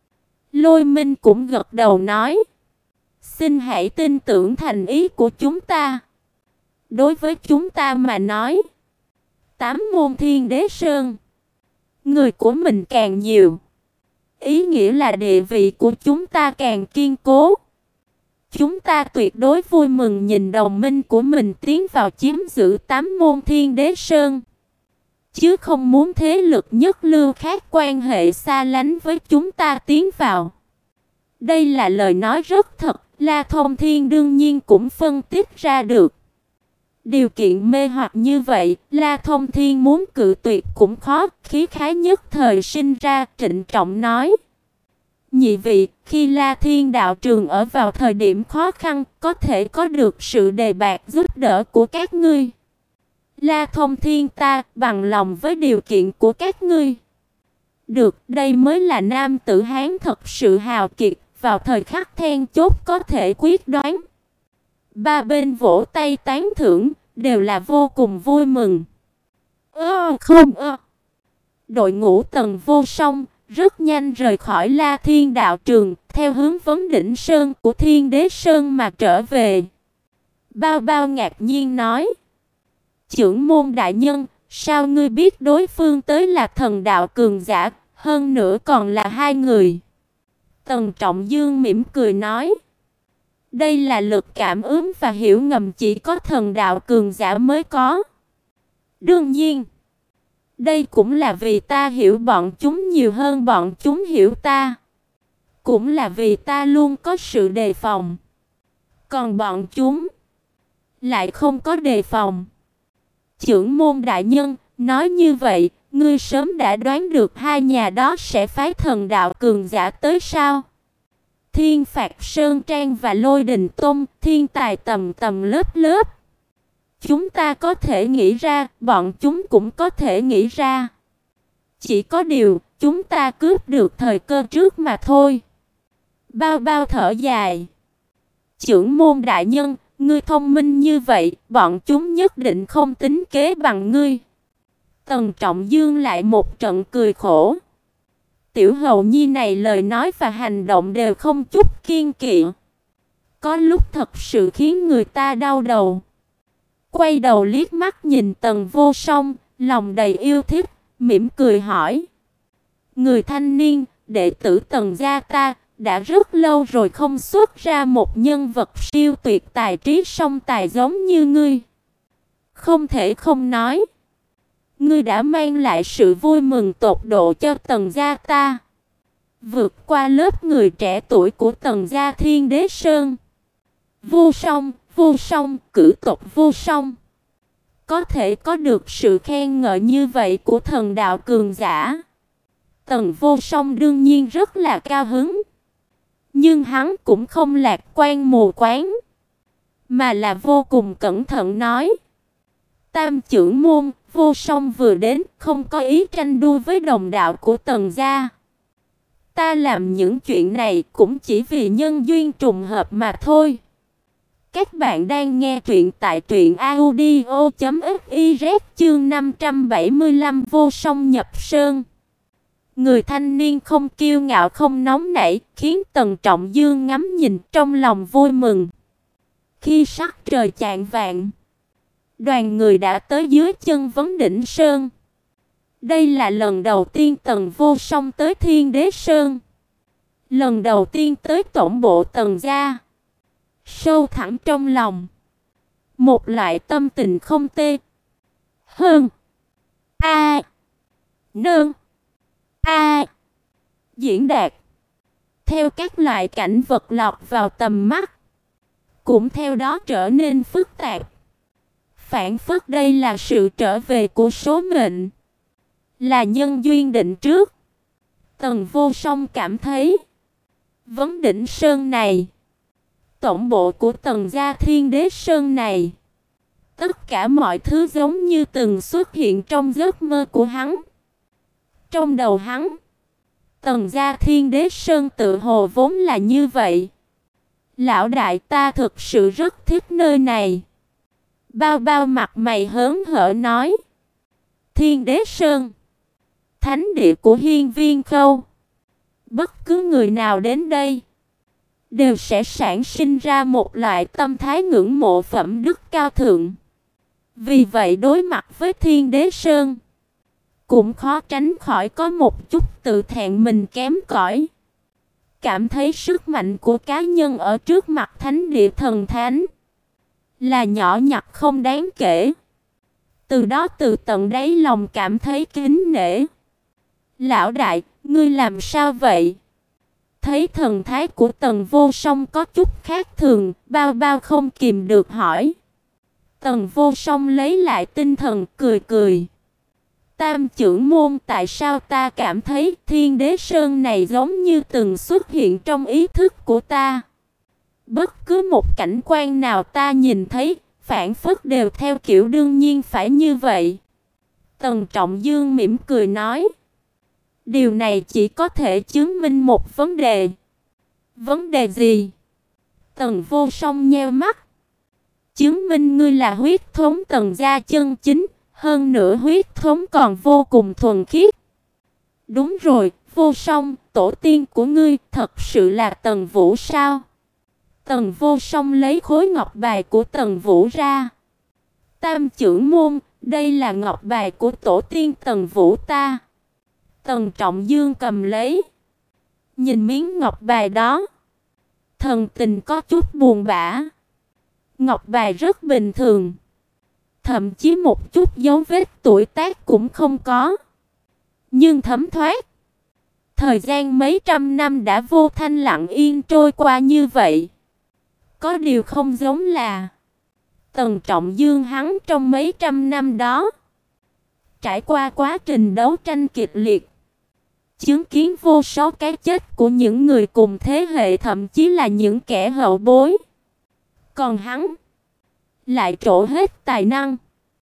Lôi Minh cũng gật đầu nói, xin hãy tin tưởng thành ý của chúng ta. Đối với chúng ta mà nói, tám môn Thiên Đế Sơn, người của mình càng nhiều, ý nghĩa là địa vị của chúng ta càng kiên cố. Chúng ta tuyệt đối vui mừng nhìn đồng minh của mình tiến vào chiếm giữ tám môn Thiên Đế Sơn, chứ không muốn thế lực nhất lưu khác quan hệ xa lánh với chúng ta tiến vào. Đây là lời nói rất thật, La Thông Thiên đương nhiên cũng phân tích ra được. Điều kiện mê hoặc như vậy, La Thông Thiên muốn cự tuyệt cũng khó, khí khái nhất thời sinh ra, trịnh trọng nói. Nhị vị, khi La Thiên đạo trường ở vào thời điểm khó khăn, có thể có được sự đề bạt giúp đỡ của các ngươi. La Thông Thiên ta bằng lòng với điều kiện của các ngươi. Được, đây mới là nam tử Hán thật sự hào kiệt, vào thời khắc then chốt có thể quyết đoán. Ba bên vỗ tay tán thưởng, đều là vô cùng vui mừng. Ơ không ơ. Đội ngũ Tần Vô Song rất nhanh rời khỏi La Thiên đạo trường, theo hướng vấn đỉnh sơn của Thiên Đế Sơn mà trở về. Bao Bao ngạc nhiên nói, trưởng môn đại nhân, sao ngươi biết đối phương tới là thần đạo cường giả, hơn nữa còn là hai người? Tần Trọng Dương mỉm cười nói, đây là lực cảm ứng và hiểu ngầm chỉ có thần đạo cường giả mới có. Đương nhiên, đây cũng là vì ta hiểu bọn chúng nhiều hơn bọn chúng hiểu ta. Cũng là vì ta luôn có sự đề phòng. Còn bọn chúng lại không có đề phòng. Trưởng môn đại nhân, nói như vậy, ngươi sớm đã đoán được hai nhà đó sẽ phái thần đạo cường giả tới sao? Thiên Phạt Sơn Trang và Lôi Đình Tông, thiên tài tầm tầm lớp lớp. Chúng ta có thể nghĩ ra, bọn chúng cũng có thể nghĩ ra. Chỉ có điều, chúng ta cướp được thời cơ trước mà thôi. Bao Bao thở dài. Trưởng môn đại nhân, ngươi thông minh như vậy, bọn chúng nhất định không tính kế bằng ngươi. Tần Trọng Dương lại một trận cười khổ. Tiểu hầu nhi này lời nói và hành động đều không chút kiêng kỵ. Có lúc thật sự khiến người ta đau đầu. Quay đầu liếc mắt nhìn Tần Vô Song, lòng đầy yêu thích, mỉm cười hỏi. Người thanh niên, đệ tử Tần gia ta, đã rất lâu rồi không xuất ra một nhân vật siêu tuyệt tài trí song tài giống như ngươi. Không thể không nói, ngươi đã mang lại sự vui mừng tột độ cho Tần gia ta, vượt qua lớp người trẻ tuổi của Tần gia Thiên Đế Sơn. Vô Song, Vô Song, cử tộc Vô Song. Có thể có được sự khen ngợi như vậy của thần đạo cường giả, Tần Vô Song đương nhiên rất là cao hứng. Nhưng hắn cũng không lạc quan mù quáng, mà là vô cùng cẩn thận nói. Tam trưởng môn, Vô Song vừa đến, không có ý tranh đua với đồng đạo của Tần gia. Ta làm những chuyện này cũng chỉ vì nhân duyên trùng hợp mà thôi. Các bạn đang nghe truyện tại truyện audio chấm fiz chương năm trăm bảy mươi lăm Vô Song nhập sơn. Người thanh niên không kiêu ngạo không nóng nảy, khiến Tần Trọng Dương ngắm nhìn trong lòng vui mừng. Khi sắc trời chạng vạng, đoàn người đã tới dưới chân vấn đỉnh sơn. Đây là lần đầu tiên Tần Vô Song tới Thiên Đế Sơn, lần đầu tiên tới tổng bộ Tần gia. Sâu thẳm trong lòng, một loại tâm tình không tê hơn a nương a diễn đạt. Theo các loại cảnh vật lọt vào tầm mắt, cũng theo đó trở nên phức tạp. Phản phất đây là sự trở về của số mệnh, là nhân duyên định trước. Tần Vô Song cảm thấy, vấn đỉnh sơn này, tổng bộ của Tần gia Thiên Đế Sơn này, tất cả mọi thứ giống như từng xuất hiện trong giấc mơ của hắn. Trong đầu hắn, Tần gia Thiên Đế Sơn tự hồ vốn là như vậy. Lão đại, ta thực sự rất thích nơi này. Bao Bao mặt mày hớn hở nói. Thiên Đế Sơn, thánh địa của Hiên Viên Khâu. Bất cứ người nào đến đây đều sẽ sản sinh ra một loại tâm thái ngưỡng mộ phẩm đức cao thượng. Vì vậy đối mặt với Thiên Đế Sơn, cũng khó tránh khỏi có một chút tự thẹn mình kém cỏi. Cảm thấy sức mạnh của cá nhân ở trước mặt thánh địa thần thánh là nhỏ nhặt không đáng kể. Từ đó từ tận đáy lòng cảm thấy kính nể. Lão đại, ngươi làm sao vậy? Thấy thần thái của Tần Vô Song có chút khác thường, Bao Bao không kìm được hỏi. Tần Vô Song lấy lại tinh thần, cười cười. Tam trưởng môn, tại sao ta cảm thấy Thiên Đế Sơn này giống như từng xuất hiện trong ý thức của ta? Bất cứ một cảnh quan nào ta nhìn thấy, phản phất đều theo kiểu đương nhiên phải như vậy. Tần Trọng Dương mỉm cười nói. Điều này chỉ có thể chứng minh một vấn đề. Vấn đề gì? Tần Vô Song nheo mắt. Chứng minh ngươi là huyết thống Tần gia chân chính, hơn nữa huyết thống còn vô cùng thuần khiết. Đúng rồi, Vô Song, tổ tiên của ngươi thật sự là Tần Vũ sao? Tần Vô Song lấy khối ngọc bài của Tần Vũ ra. Tam trưởng môn, đây là ngọc bài của tổ tiên Tần Vũ ta. Tần Trọng Dương cầm lấy, nhìn miếng ngọc bài đó, thần tình có chút buồn bã. Ngọc bài rất bình thường, thậm chí một chút dấu vết tuổi tác cũng không có. Nhưng thấm thoát, thời gian mấy trăm năm đã vô thanh lặng yên trôi qua như vậy. Có điều không giống là Tần Trọng Dương hắn trong mấy trăm năm đó trải qua quá trình đấu tranh kịch liệt, chứng kiến vô số cái chết của những người cùng thế hệ, thậm chí là những kẻ hậu bối. Còn hắn lại trổ hết tài năng,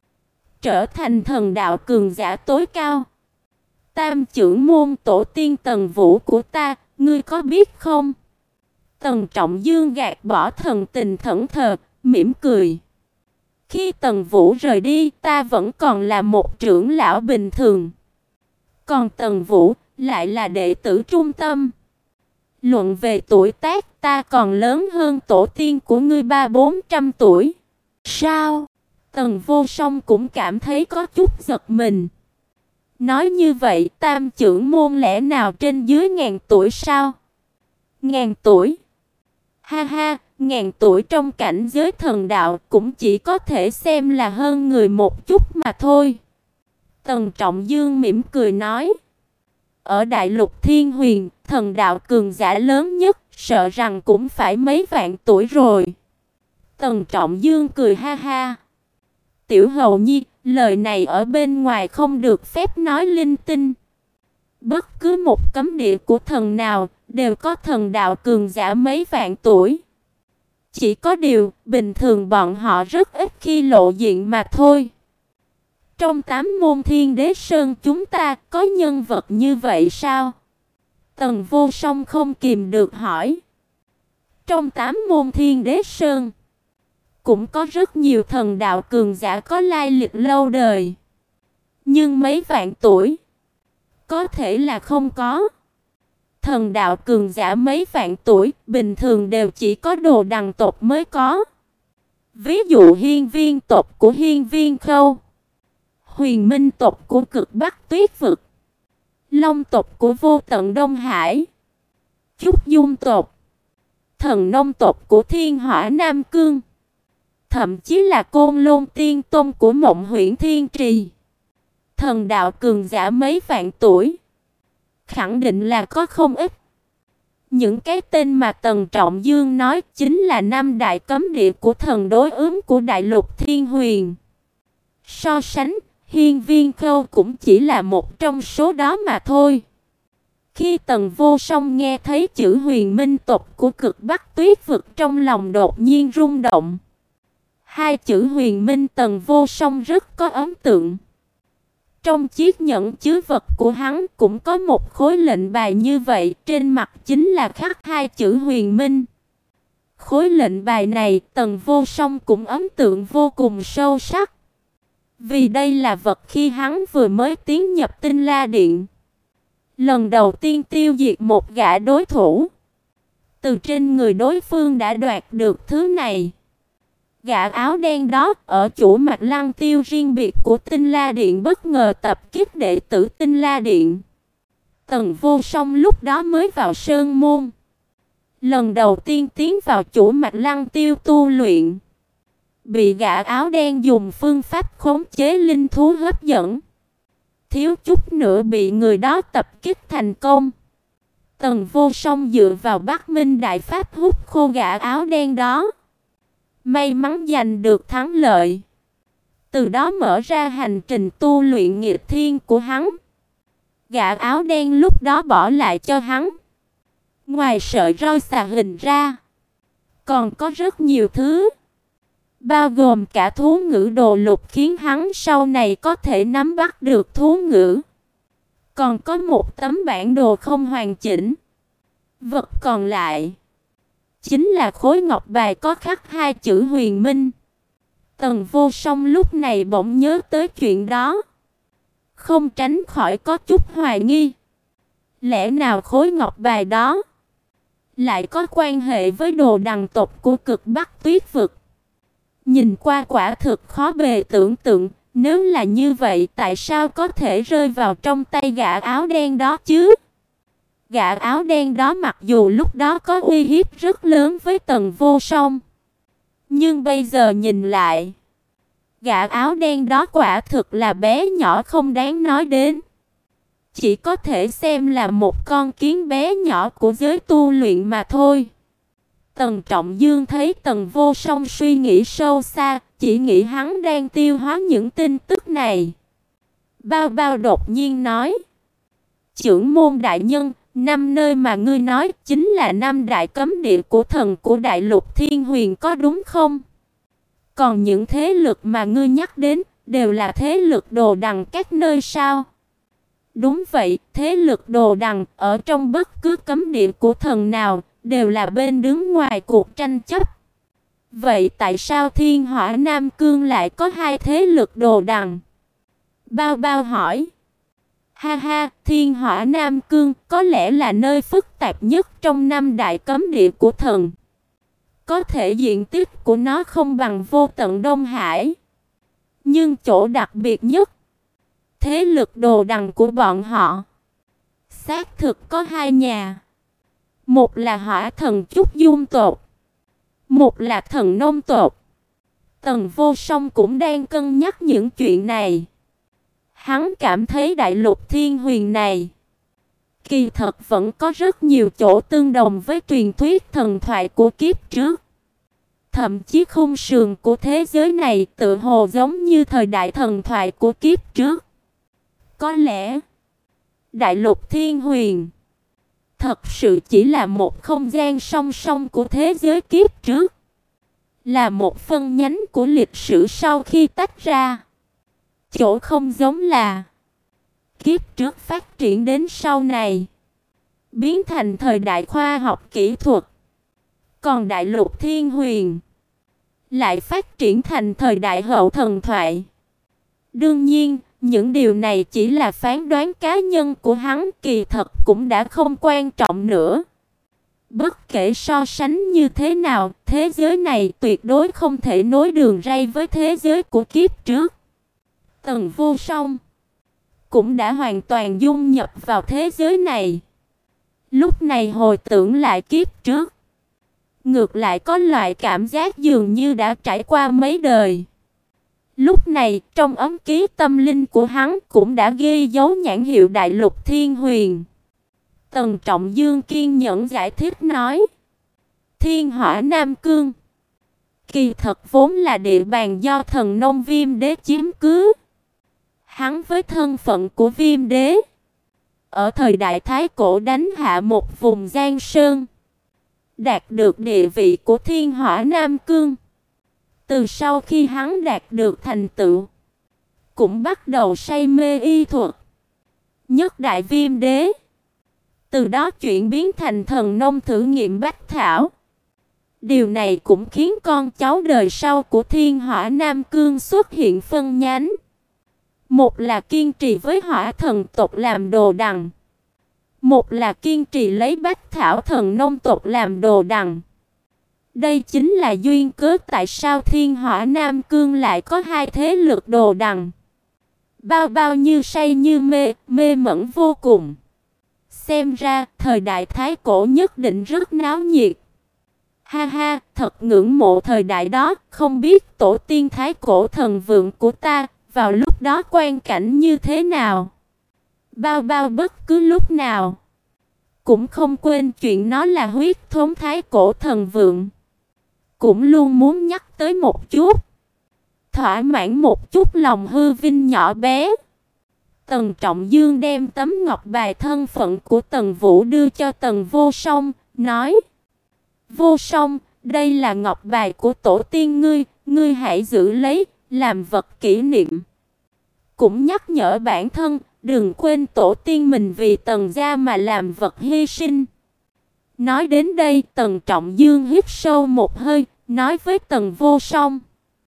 trở thành thần đạo cường giả tối cao. Tam trưởng môn, tổ tiên Tần Vũ của ta, ngươi có biết không? Tần Trọng Dương gạt bỏ thần tình thẫn thờ, mỉm cười. Khi Tần Vũ rời đi, ta vẫn còn là một trưởng lão bình thường. Còn Tần Vũ lại là đệ tử trung tâm. Luận về tuổi tác, ta còn lớn hơn tổ tiên của ngươi ba bốn trăm tuổi. Sao? Tần Vô Song cũng cảm thấy có chút giật mình. Nói như vậy, tam trưởng môn lẽ nào trên dưới ngàn tuổi sao? Ngàn tuổi? Ha ha, ngàn tuổi trong cảnh giới thần đạo cũng chỉ có thể xem là hơn người một chút mà thôi. Tần Trọng Dương mỉm cười nói. Ở đại lục Thiên Huyền, thần đạo cường giả lớn nhất, sợ rằng cũng phải mấy vạn tuổi rồi. Tần Trọng Dương cười ha ha. Tiểu hầu nhi, lời này ở bên ngoài không được phép nói linh tinh. Bất cứ một cấm địa của thần nào, đều có thần đạo cường giả mấy vạn tuổi. Chỉ có điều, bình thường bọn họ rất ít khi lộ diện mà thôi. Trong tám môn Thiên Đế Sơn chúng ta có nhân vật như vậy sao? Tần Vô Song không kìm được hỏi. Trong tám môn Thiên Đế Sơn, cũng có rất nhiều thần đạo cường giả có lai lịch lâu đời. Nhưng mấy vạn tuổi, có thể là không có. Thần đạo cường giả mấy vạn tuổi, bình thường đều chỉ có Đồ Đằng tộc mới có. Ví dụ Hiên Viên tộc của Hiên Viên Khâu, Huyền Minh tộc của Cực Bắc Tuyết Vực, Long tộc của Vô Tận Đông Hải, Trúc Dung tộc, Thần Nông tộc của Thiên Hỏa Nam Cương, thậm chí là Côn Lôn Tiên Tôn của Mộng Huyễn Thiên Trì. Thần đạo cường giả mấy vạn tuổi, khẳng định là có không ít. Những cái tên mà Tần Trọng Dương nói chính là năm đại cấm địa của thần đối ứng của đại lục Thiên Huyền. So sánh, Hiên Viên Khâu cũng chỉ là một trong số đó mà thôi. Khi Tần Vô Song nghe thấy chữ Huyền Minh tộc của Cực Bắc Tuyết Vực, trong lòng đột nhiên rung động. Hai chữ Huyền Minh Tần Vô Song rất có ấn tượng. Trong chiếc nhẫn chứa vật của hắn cũng có một khối lệnh bài như vậy, trên mặt chính là khắc hai chữ Huyền Minh. Khối lệnh bài này Tần Vô Song cũng ấn tượng vô cùng sâu sắc. Vì đây là vật khi hắn vừa mới tiến nhập Tinh La Điện, lần đầu tiên tiêu diệt một gã đối thủ. Từ trên người đối phương đã đoạt được thứ này. Gã áo đen đó ở chủ Mạch Lăng Tiêu riêng biệt của Tinh La Điện bất ngờ tập kích đệ tử Tinh La Điện. Tần Vô Song lúc đó mới vào sơn môn, lần đầu tiên tiến vào chủ Mạch Lăng Tiêu tu luyện, bị gã áo đen dùng phương pháp khống chế linh thú hấp dẫn, thiếu chút nữa bị người đó tập kích thành công. Tần Vô Song dựa vào Bắc Minh Đại Pháp hút khô gã áo đen đó, may mắn giành được thắng lợi. Từ đó mở ra hành trình tu luyện nghịch thiên của hắn. Gã áo đen lúc đó bỏ lại cho hắn, ngoài sợi roi xà hình ra, còn có rất nhiều thứ, bao gồm cả thú ngữ đồ lục khiến hắn sau này có thể nắm bắt được thú ngữ. Còn có một tấm bản đồ không hoàn chỉnh. Vật còn lại chính là khối ngọc bài có khắc hai chữ Huyền Minh. Tần Vô Song lúc này bỗng nhớ tới chuyện đó, không tránh khỏi có chút hoài nghi. Lẽ nào khối ngọc bài đó lại có quan hệ với đồ đằng tộc của Cực Bắc Tuyết vực? Nhìn qua quả thực khó bề tưởng tượng. Nếu là như vậy, tại sao có thể rơi vào trong tay gã áo đen đó chứ? Gã áo đen đó mặc dù lúc đó có uy hiếp rất lớn với Tần Vô Song, nhưng bây giờ nhìn lại, gã áo đen đó quả thực là bé nhỏ không đáng nói đến, chỉ có thể xem là một con kiến bé nhỏ của giới tu luyện mà thôi. Tần Trọng Dương thấy Tần Vô Song suy nghĩ sâu xa, chỉ nghĩ hắn đang tiêu hóa những tin tức này. Bao Bao đột nhiên nói: "Chưởng môn đại nhân, năm nơi mà ngươi nói chính là năm đại cấm địa của thần của Đại Lục Thiên Huyền có đúng không? Còn những thế lực mà ngươi nhắc đến đều là thế lực đồ đằng các nơi sao?" "Đúng vậy, thế lực đồ đằng ở trong bất cứ cấm địa của thần nào đều là bên đứng ngoài cuộc tranh chấp. Vậy tại sao Thiên Hỏa Nam Cương lại có hai thế lực đồ đằng?" Bao Bao hỏi. Ha ha, Thiên Hỏa Nam Cương có lẽ là nơi phức tạp nhất trong năm đại cấm địa của thần. Có thể diện tích của nó không bằng Vô Tận Đông Hải, nhưng chỗ đặc biệt nhất, thế lực đồ đằng của bọn họ xác thực có hai nhà. Một là Hỏa Thần Trúc Dung tộc, một là Thần Nông tộc. Tần Vô Song cũng đang cân nhắc những chuyện này. Hắn cảm thấy Đại Lục Thiên Huyền này kỳ thật vẫn có rất nhiều chỗ tương đồng với truyền thuyết thần thoại của kiếp trước. Thậm chí khung sườn của thế giới này tự hồ giống như thời đại thần thoại của kiếp trước. Có lẽ Đại Lục Thiên Huyền thật sự chỉ là một không gian song song của thế giới kiếp trước, là một phân nhánh của lịch sử sau khi tách ra. Chỗ không giống là kiếp trước phát triển đến sau này biến thành thời đại khoa học kỹ thuật, còn Đại Lục Thiên Huyền lại phát triển thành thời đại hậu thần thoại. Đương nhiên, những điều này chỉ là phán đoán cá nhân của hắn, kỳ thật cũng đã không quan trọng nữa. Bất kể so sánh như thế nào, thế giới này tuyệt đối không thể nối đường ray với thế giới của kiếp trước. Tần Vô Song cũng đã hoàn toàn dung nhập vào thế giới này. Lúc này hồi tưởng lại kiếp trước, ngược lại có loại cảm giác dường như đã trải qua mấy đời. Lúc này, trong ấm ký tâm linh của hắn cũng đã ghi dấu nhãn hiệu Đại Lục Thiên Huyền. Tần Trọng Dương kiên nhẫn giải thích nói: Thiên Hỏa Nam Cương kỳ thật vốn là địa bàn do thần nông Viêm Đế chiếm cứ. Hắn với thân phận của Viêm Đế, ở thời đại Thái Cổ đánh hạ một vùng Giang Sơn, đạt được địa vị của Thiên Hỏa Nam Cương. Từ sau khi hắn đạt được thành tựu, cũng bắt đầu say mê y thuật. Nhất đại viêm đế từ đó chuyển biến thành thần nông thử nghiệm bách thảo. Điều này cũng khiến con cháu đời sau của Thiên Hỏa Nam Cương xuất hiện phân nhánh. Một là kiên trì với hỏa thần tộc làm đồ đằng, một là kiên trì lấy bách thảo thần nông tộc làm đồ đằng. Đây chính là duyên cớ tại sao Thiên Hỏa Nam Cương lại có hai thế lực đồ đằng. Bao bao như say như mê, mê mẩn vô cùng. Xem ra, thời đại Thái Cổ nhất định rất náo nhiệt. Ha ha, thật ngưỡng mộ thời đại đó, không biết tổ tiên Thái Cổ thần vượng của ta, vào lúc đó quan cảnh như thế nào. Bao bao bất cứ lúc nào cũng không quên chuyện nó là huyết thống Thái Cổ thần vượng. Cũng luôn muốn nhắc tới một chút, thỏa mãn một chút lòng hư vinh nhỏ bé. Tần Trọng Dương đem tấm ngọc bài thân phận của Tần Vũ đưa cho Tần Vô Song, nói: Vô Song, đây là ngọc bài của tổ tiên ngươi, ngươi hãy giữ lấy, làm vật kỷ niệm. Cũng nhắc nhở bản thân, đừng quên tổ tiên mình vì Tần gia mà làm vật hy sinh. Nói đến đây, Tần Trọng Dương hít sâu một hơi, nói với Tần Vô Song: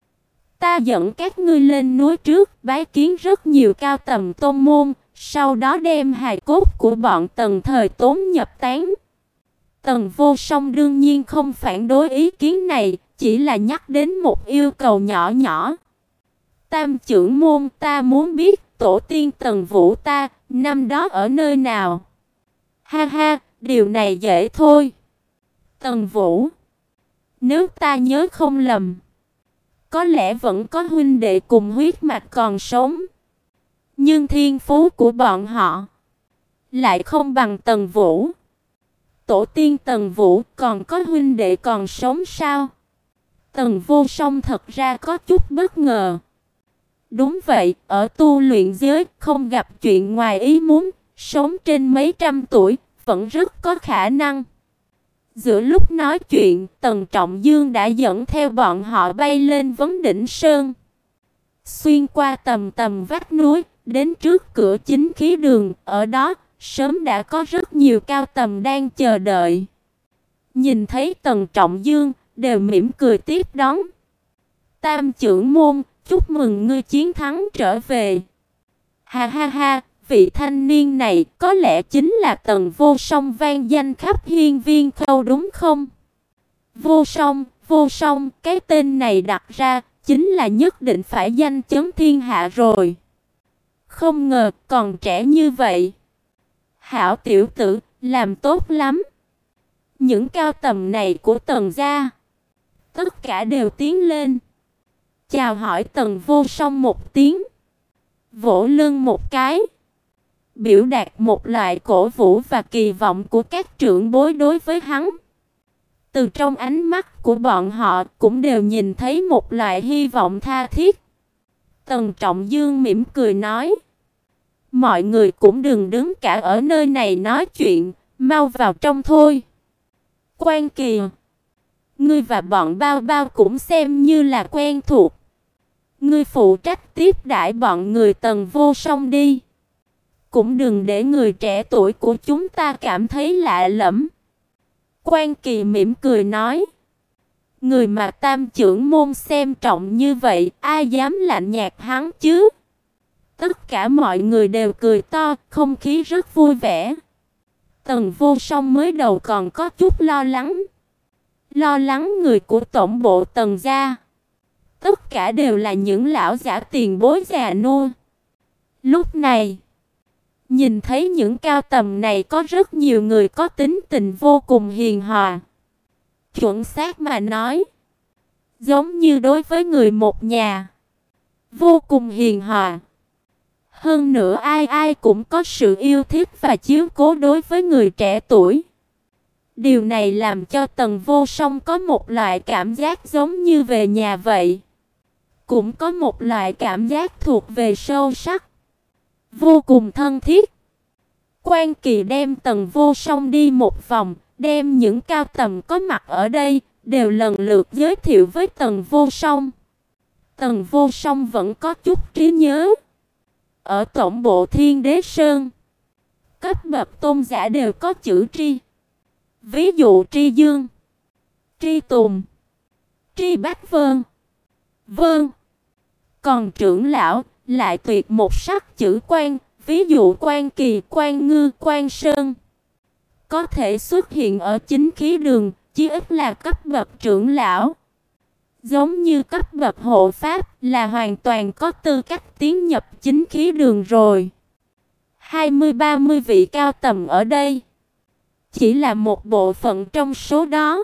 Ta dẫn các ngươi lên núi trước, bái kiến rất nhiều cao tầm tôn môn, sau đó đem hài cốt của bọn Tần thời Tốn nhập táng. Tần Vô Song đương nhiên không phản đối ý kiến này, chỉ là nhắc đến một yêu cầu nhỏ nhỏ. Tam trưởng môn, ta muốn biết tổ tiên Tần Vũ ta năm đó ở nơi nào. Ha ha, điều này dễ thôi. Tần Vũ, nếu ta nhớ không lầm, có lẽ vẫn có huynh đệ cùng huyết mạch còn sống, nhưng thiên phú của bọn họ lại không bằng Tần Vũ. Tổ tiên Tần Vũ còn có huynh đệ còn sống sao? Tần Vô Song thật ra có chút bất ngờ. Đúng vậy, ở tu luyện giới không gặp chuyện ngoài ý muốn, sống trên mấy trăm tuổi vẫn rất có khả năng. Giữa lúc nói chuyện, Tần Trọng Dương đã dẫn theo bọn họ bay lên vấn đỉnh sơn, xuyên qua tầm tầm vách núi, đến trước cửa chính khí đường. Ở đó sớm đã có rất nhiều cao tầm đang chờ đợi. Nhìn thấy Tần Trọng Dương, đều mỉm cười tiếp đón. Tam trưởng môn, chúc mừng ngươi chiến thắng trở về. Ha ha ha, vị thanh niên này có lẽ chính là Tần Vô Song vang danh khắp hiên viên khâu đúng không? Vô Song, Vô Song, cái tên này đặt ra chính là nhất định phải danh chấn thiên hạ rồi. Không ngờ còn trẻ như vậy. Hảo tiểu tử, làm tốt lắm. Những cao tầm này của Tần gia tất cả đều tiến lên, chào hỏi Tần Vô Song một tiếng, vỗ lưng một cái, biểu đạt một loại cổ vũ và kỳ vọng của các trưởng bối đối với hắn. Từ trong ánh mắt của bọn họ cũng đều nhìn thấy một loại hy vọng tha thiết. Tần Trọng Dương mỉm cười nói: Mọi người cũng đừng đứng cả ở nơi này nói chuyện, mau vào trong thôi. Quan Kỳ, ngươi và bọn Bao Bao cũng xem như là quen thuộc. Ngươi phụ trách tiếp đãi bọn người Tần Vô Song đi. Cũng đừng để người trẻ tuổi của chúng ta cảm thấy lạ lẫm. Quan Kỳ mỉm cười nói: Người mà tam trưởng môn xem trọng như vậy, ai dám lạnh nhạt hắn chứ? Tất cả mọi người đều cười to, không khí rất vui vẻ. Tần Vô Song mới đầu còn có chút lo lắng. Lo lắng người của tổng bộ Tần gia. Tất cả đều là những lão giả tiền bối già nua. Lúc này, nhìn thấy những cao tầm này có rất nhiều người có tính tình vô cùng hiền hòa. Chuẩn xác mà nói, giống như đối với người một nhà, vô cùng hiền hòa. Hơn nữa ai ai cũng có sự yêu thích và chiếu cố đối với người trẻ tuổi. Điều này làm cho Tần Vô Song có một loại cảm giác giống như về nhà vậy. Cũng có một loại cảm giác thuộc về sâu sắc, vô cùng thân thiết. Quan Kỳ đem Tần Vô Song đi một vòng, đem những cao tầm có mặt ở đây đều lần lượt giới thiệu với Tần Vô Song. Tần Vô Song vẫn có chút trí nhớ. Ở tổng bộ Thiên Đế Sơn, cấp bậc tôn giả đều có chữ tri. Ví dụ Tri Dương, Tri Tùng, Tri Bách Vân, Vân. Còn trưởng lão lại tuyệt một sắc chữ Quan, ví dụ Quan Kỳ, Quan Ngư, Quan Sơn. Có thể xuất hiện ở chính khí đường, chí ít là cấp bậc trưởng lão. Giống như cấp bậc hộ pháp là hoàn toàn có tư cách tiến nhập chính khí đường rồi. hai mươi ba mươi vị cao tầm ở đây chỉ là một bộ phận trong số đó.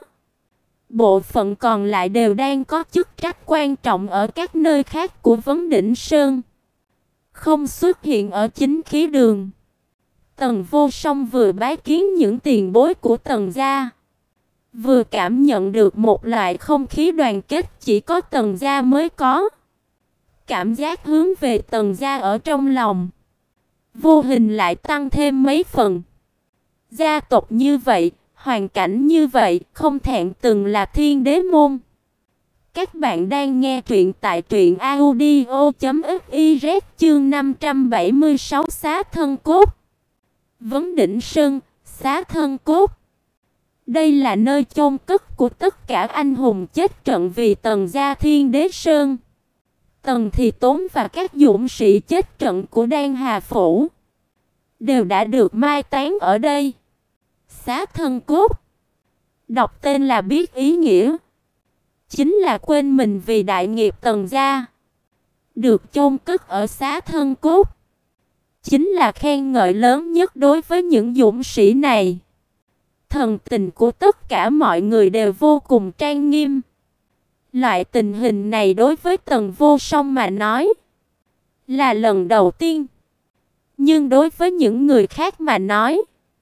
Bộ phận còn lại đều đang có chức trách quan trọng ở các nơi khác của Vấn Đỉnh Sơn, không xuất hiện ở chính khí đường. Tần Vô Song vừa bái kiến những tiền bối của Tần gia, vừa cảm nhận được một loại không khí đoàn kết chỉ có Tần gia mới có. Cảm giác hướng về Tần gia ở trong lòng vô hình lại tăng thêm mấy phần. Gia tộc như vậy, hoàn cảnh như vậy, không thẹn từng là Thiên Đế môn. Các bạn đang nghe truyện tại truyện audio chấm fiz chương năm trăm bảy mươi sáu Xá Thân Cốt. Vấn Đỉnh Sơn, Xá Thân Cốt. Đây là nơi chôn cất của tất cả anh hùng chết trận vì Tần gia Thiên Đế Sơn. Tần Thì Tốn và các dũng sĩ chết trận của Đan Hà Phủ đều đã được mai táng ở đây. Xá Thân Cốt, đọc tên là biết ý nghĩa, chính là quên mình vì đại nghiệp Tần gia. Được chôn cất ở Xá Thân Cốt chính là khen ngợi lớn nhất đối với những dũng sĩ này. Thần tình của tất cả mọi người đều vô cùng trang nghiêm. Loại tình hình này đối với Tần Vô Song mà nói là lần đầu tiên, nhưng đối với những người khác mà nói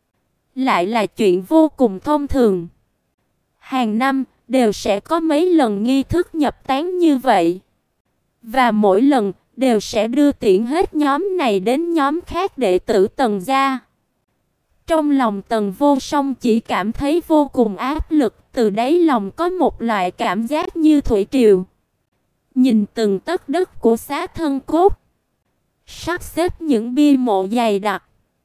lại là chuyện vô cùng thông thường. Hàng năm đều sẽ có mấy lần nghi thức nhập táng như vậy, và mỗi lần đều sẽ đưa tiễn hết nhóm này đến nhóm khác đệ tử Tần gia. Trong lòng Tần Vô Song chỉ cảm thấy vô cùng áp lực, từ đáy lòng có một loại cảm giác như thủy triều. Nhìn từng tấc đất của Xá Thân Cốt, sắp xếp những bia mộ dày đặc,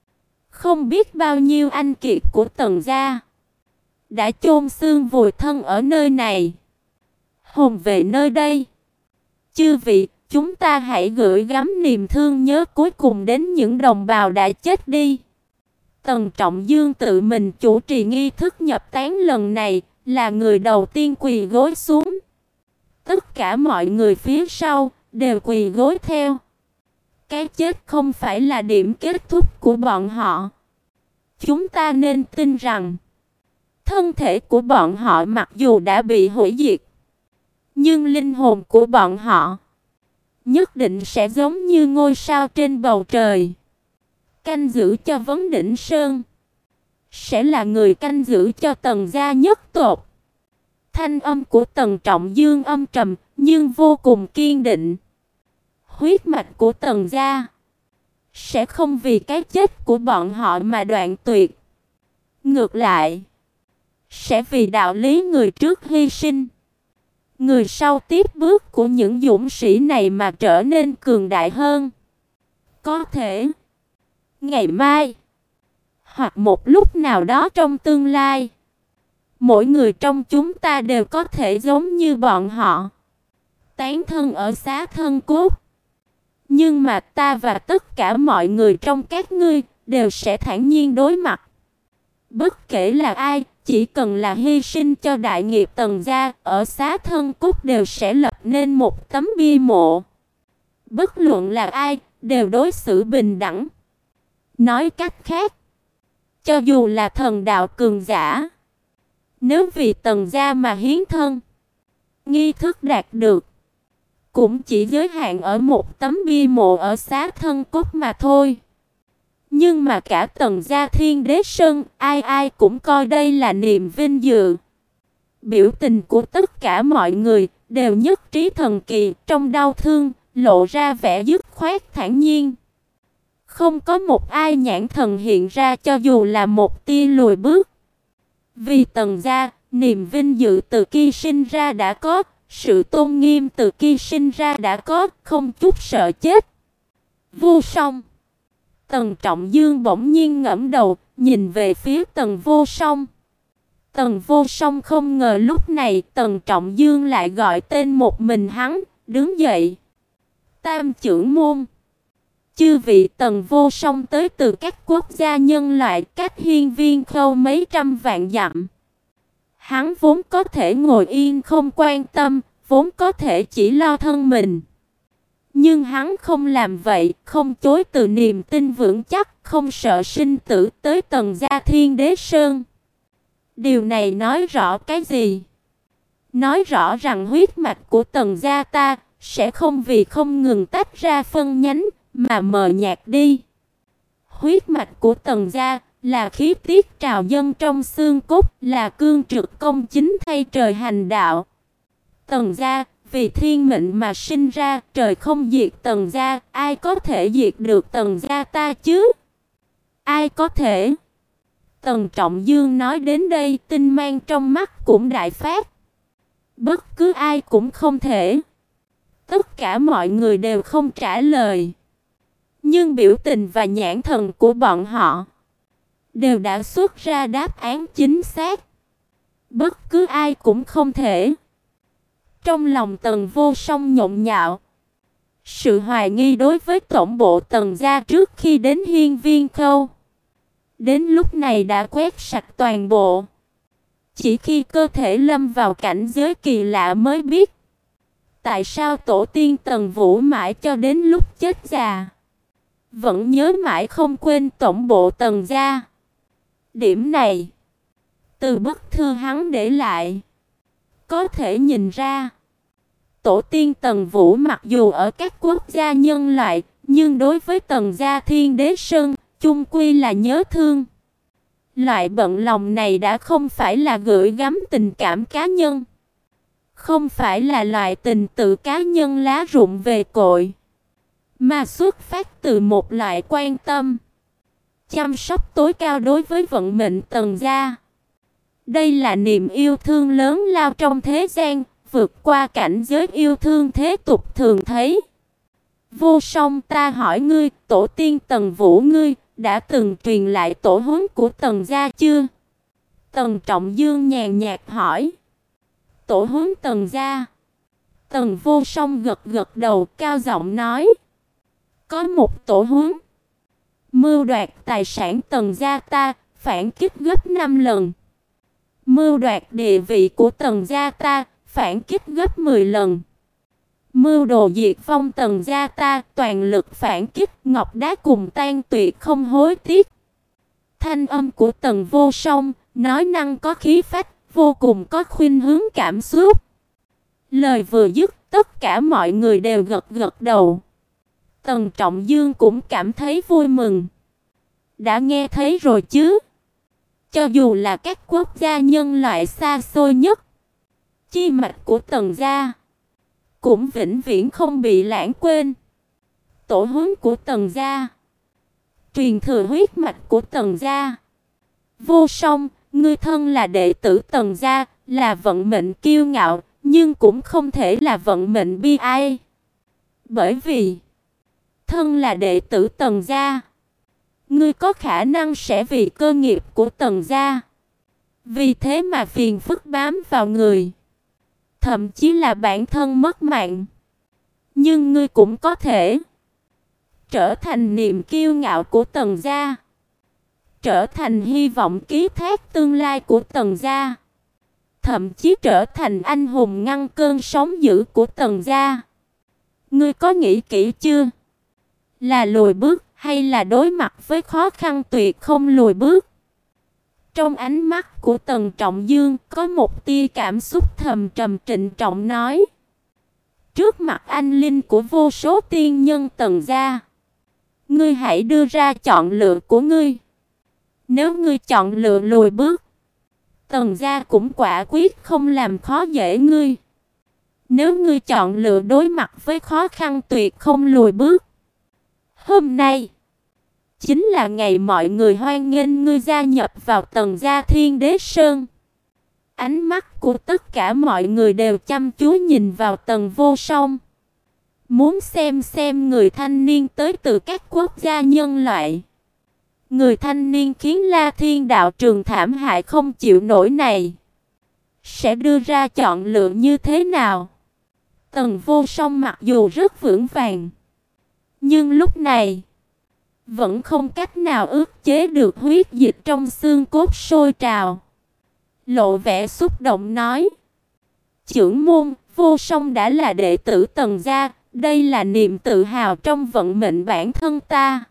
không biết bao nhiêu anh kiệt của Tần gia đã chôn xương vùi thân ở nơi này. Hồn về nơi đây. Chư vị, chúng ta hãy gửi gắm niềm thương nhớ cuối cùng đến những đồng bào đã chết đi. Tần Trọng Dương tự mình chủ trì nghi thức nhập táng lần này, là người đầu tiên quỳ gối xuống. Tất cả mọi người phía sau đều quỳ gối theo. Cái chết không phải là điểm kết thúc của bọn họ. Chúng ta nên tin rằng thân thể của bọn họ mặc dù đã bị hủy diệt, nhưng linh hồn của bọn họ nhất định sẽ giống như ngôi sao trên bầu trời, canh giữ cho Vấn Đỉnh Sơn, sẽ là người canh giữ cho Tần gia nhất tộc. Thanh âm của Tần Trọng Dương âm trầm nhưng vô cùng kiên định. Huyết mạch của Tần gia sẽ không vì cái chết của bọn họ mà đoạn tuyệt. Ngược lại, sẽ vì đạo lý người trước hy sinh, người sau tiếp bước của những dũng sĩ này mà trở nên cường đại hơn. Có thể ngày mai, hoặc một lúc nào đó trong tương lai, mỗi người trong chúng ta đều có thể giống như bọn họ, tán thân ở Xá Thân Cốt. Nhưng mà ta và tất cả mọi người trong các ngươi đều sẽ thản nhiên đối mặt. Bất kể là ai, chỉ cần là hy sinh cho đại nghiệp Tần gia, ở Xá Thân Cốt đều sẽ lập nên một tấm bia mộ. Bất luận là ai, đều đối xử bình đẳng. Nói cách khác, cho dù là thần đạo cường giả, nếu vì Tần gia mà hiến thân, nghi thức đạt được cũng chỉ giới hạn ở một tấm bia mộ ở Xá Thân Cốt mà thôi. Nhưng mà cả Tần gia Thiên Đế Sơn, ai ai cũng coi đây là niềm vinh dự. Biểu tình của tất cả mọi người đều nhất trí thần kỳ, trong đau thương lộ ra vẻ dứt khoát thản nhiên. Không có một ai nhãn thần hiện ra cho dù là một tia lùi bước. Vì Tần gia, niềm vinh dự từ khi sinh ra đã có, sự tôn nghiêm từ khi sinh ra đã có, không chút sợ chết. Vô Song. Tần Trọng Dương bỗng nhiên ngẩng đầu, nhìn về phía Tần Vô Song. Tần Vô Song không ngờ lúc này Tần Trọng Dương lại gọi tên một mình hắn, đứng dậy. Tam trưởng môn. Chư vị. Tần Vô Song tới từ các quốc gia nhân loại, cách Hiên Viên Khâu mấy trăm vạn dặm. Hắn vốn có thể ngồi yên không quan tâm, vốn có thể chỉ lo thân mình. Nhưng hắn không làm vậy, không chối từ niềm tin vững chắc, không sợ sinh tử, tới Tần gia Thiên Đế Sơn. Điều này nói rõ cái gì? Nói rõ rằng huyết mạch của Tần gia ta sẽ không vì không ngừng tách ra phân nhánh mà mờ nhạt đi. Huyết mạch của Tần gia là khí tiết trào dâng trong xương cốt, là cương trực công chính thay trời hành đạo. Tần gia vì thiên mệnh mà sinh ra, trời không diệt Tần gia, ai có thể diệt được Tần gia ta chứ? Ai có thể? Tần Trọng Dương nói đến đây, tinh mang trong mắt cũng đại phát. Bất cứ ai cũng không thể. Tất cả mọi người đều không trả lời. Nhưng biểu tình và nhãn thần của bọn họ đều đã xuất ra đáp án chính xác. Bất cứ ai cũng không thể. Trong lòng Tần Vô Song nhộn nhạo. Sự hoài nghi đối với tổng bộ Tần gia trước khi đến Hiên Viên Khâu, đến lúc này đã quét sạch toàn bộ. Chỉ khi cơ thể lâm vào cảnh giới kỳ lạ mới biết tại sao tổ tiên Tần Vũ mãi cho đến lúc chết già vẫn nhớ mãi không quên tổng bộ Tần gia. Điểm này, từ bức thư hắn để lại, có thể nhìn ra. Tổ tiên Tần Vũ mặc dù ở các quốc gia nhân loại, nhưng đối với Tần gia Thiên Đế Sơn, chung quy là nhớ thương. Loại bận lòng này đã không phải là gửi gắm tình cảm cá nhân, không phải là loại tình tự cá nhân lá rụng về cội, mà xuất phát từ một loại quan tâm, chăm sóc tối cao đối với vận mệnh Tần gia. Đây là niềm yêu thương lớn lao trong thế gian, vượt qua cảnh giới yêu thương thế tục thường thấy. Vô Song, ta hỏi ngươi, tổ tiên Tần Vũ ngươi đã từng truyền lại tổ huấn của Tần gia chưa? Tần Trọng Dương nhàn nhạt hỏi. Tổ huấn Tần gia? Tần Vô Song gật gật đầu, cao giọng nói. Có một tổ huấn. Mưu đoạt tài sản Tần gia ta, phản kích gấp năm lần. Mưu đoạt địa vị của Tần gia ta, phản kích gấp mười lần. Mưu đồ diệt vong Tần gia ta, toàn lực phản kích, ngọc đá cùng tan tuyệt không hối tiếc. Thanh âm của Tần Vô Song nói năng có khí phách, vô cùng có khuynh hướng cảm xúc. Lời vừa dứt, tất cả mọi người đều gật gật đầu. Tần Trọng Dương cũng cảm thấy vui mừng. Đã nghe thấy rồi chứ? Cho dù là các quốc gia nhân loại xa xôi nhất, chi mạch của Tần gia cũng vĩnh viễn không bị lãng quên. Tổ huấn của Tần gia, truyền thừa huyết mạch của Tần gia. Vô Song, ngươi thân là đệ tử Tần gia, là vận mệnh kiêu ngạo, nhưng cũng không thể là vận mệnh bi ai. Bởi vì thân là đệ tử Tần gia, ngươi có khả năng sẽ vì cơ nghiệp của Tần gia, vì thế mà phiền phức bám vào người, thậm chí là bản thân mất mạng. Nhưng ngươi cũng có thể trở thành niềm kiêu ngạo của Tần gia, trở thành hy vọng ký thác tương lai của Tần gia, thậm chí trở thành anh hùng ngăn cơn sóng dữ của Tần gia. Ngươi có nghĩ kỹ chưa? Là lùi bước hay là đối mặt với khó khăn tuyệt không lùi bước? Trong ánh mắt của Tần Trọng Dương có một tia cảm xúc thầm trầm, trịnh trọng nói. Trước mặt anh linh của vô số tiên nhân Tần gia, ngươi hãy đưa ra chọn lựa của ngươi. Nếu ngươi chọn lựa lùi bước, Tần gia cũng quả quyết không làm khó dễ ngươi. Nếu ngươi chọn lựa đối mặt với khó khăn tuyệt không lùi bước, hôm nay chính là ngày mọi người hoan nghênh ngươi gia nhập vào Tần gia Thiên Đế Sơn. Ánh mắt của tất cả mọi người đều chăm chú nhìn vào Tần Vô Song, muốn xem xem người thanh niên tới từ các quốc gia nhân loại, người thanh niên khiến La Thiên đạo trường thảm hại không chịu nổi này, sẽ đưa ra chọn lựa như thế nào. Tần Vô Song mặc dù rất vững vàng, nhưng lúc này vẫn không cách nào ức chế được huyết dịch trong xương cốt sôi trào, lộ vẻ xúc động nói: "Chưởng môn, Vô Song đã là đệ tử Tần gia, đây là niềm tự hào trong vận mệnh bản thân ta.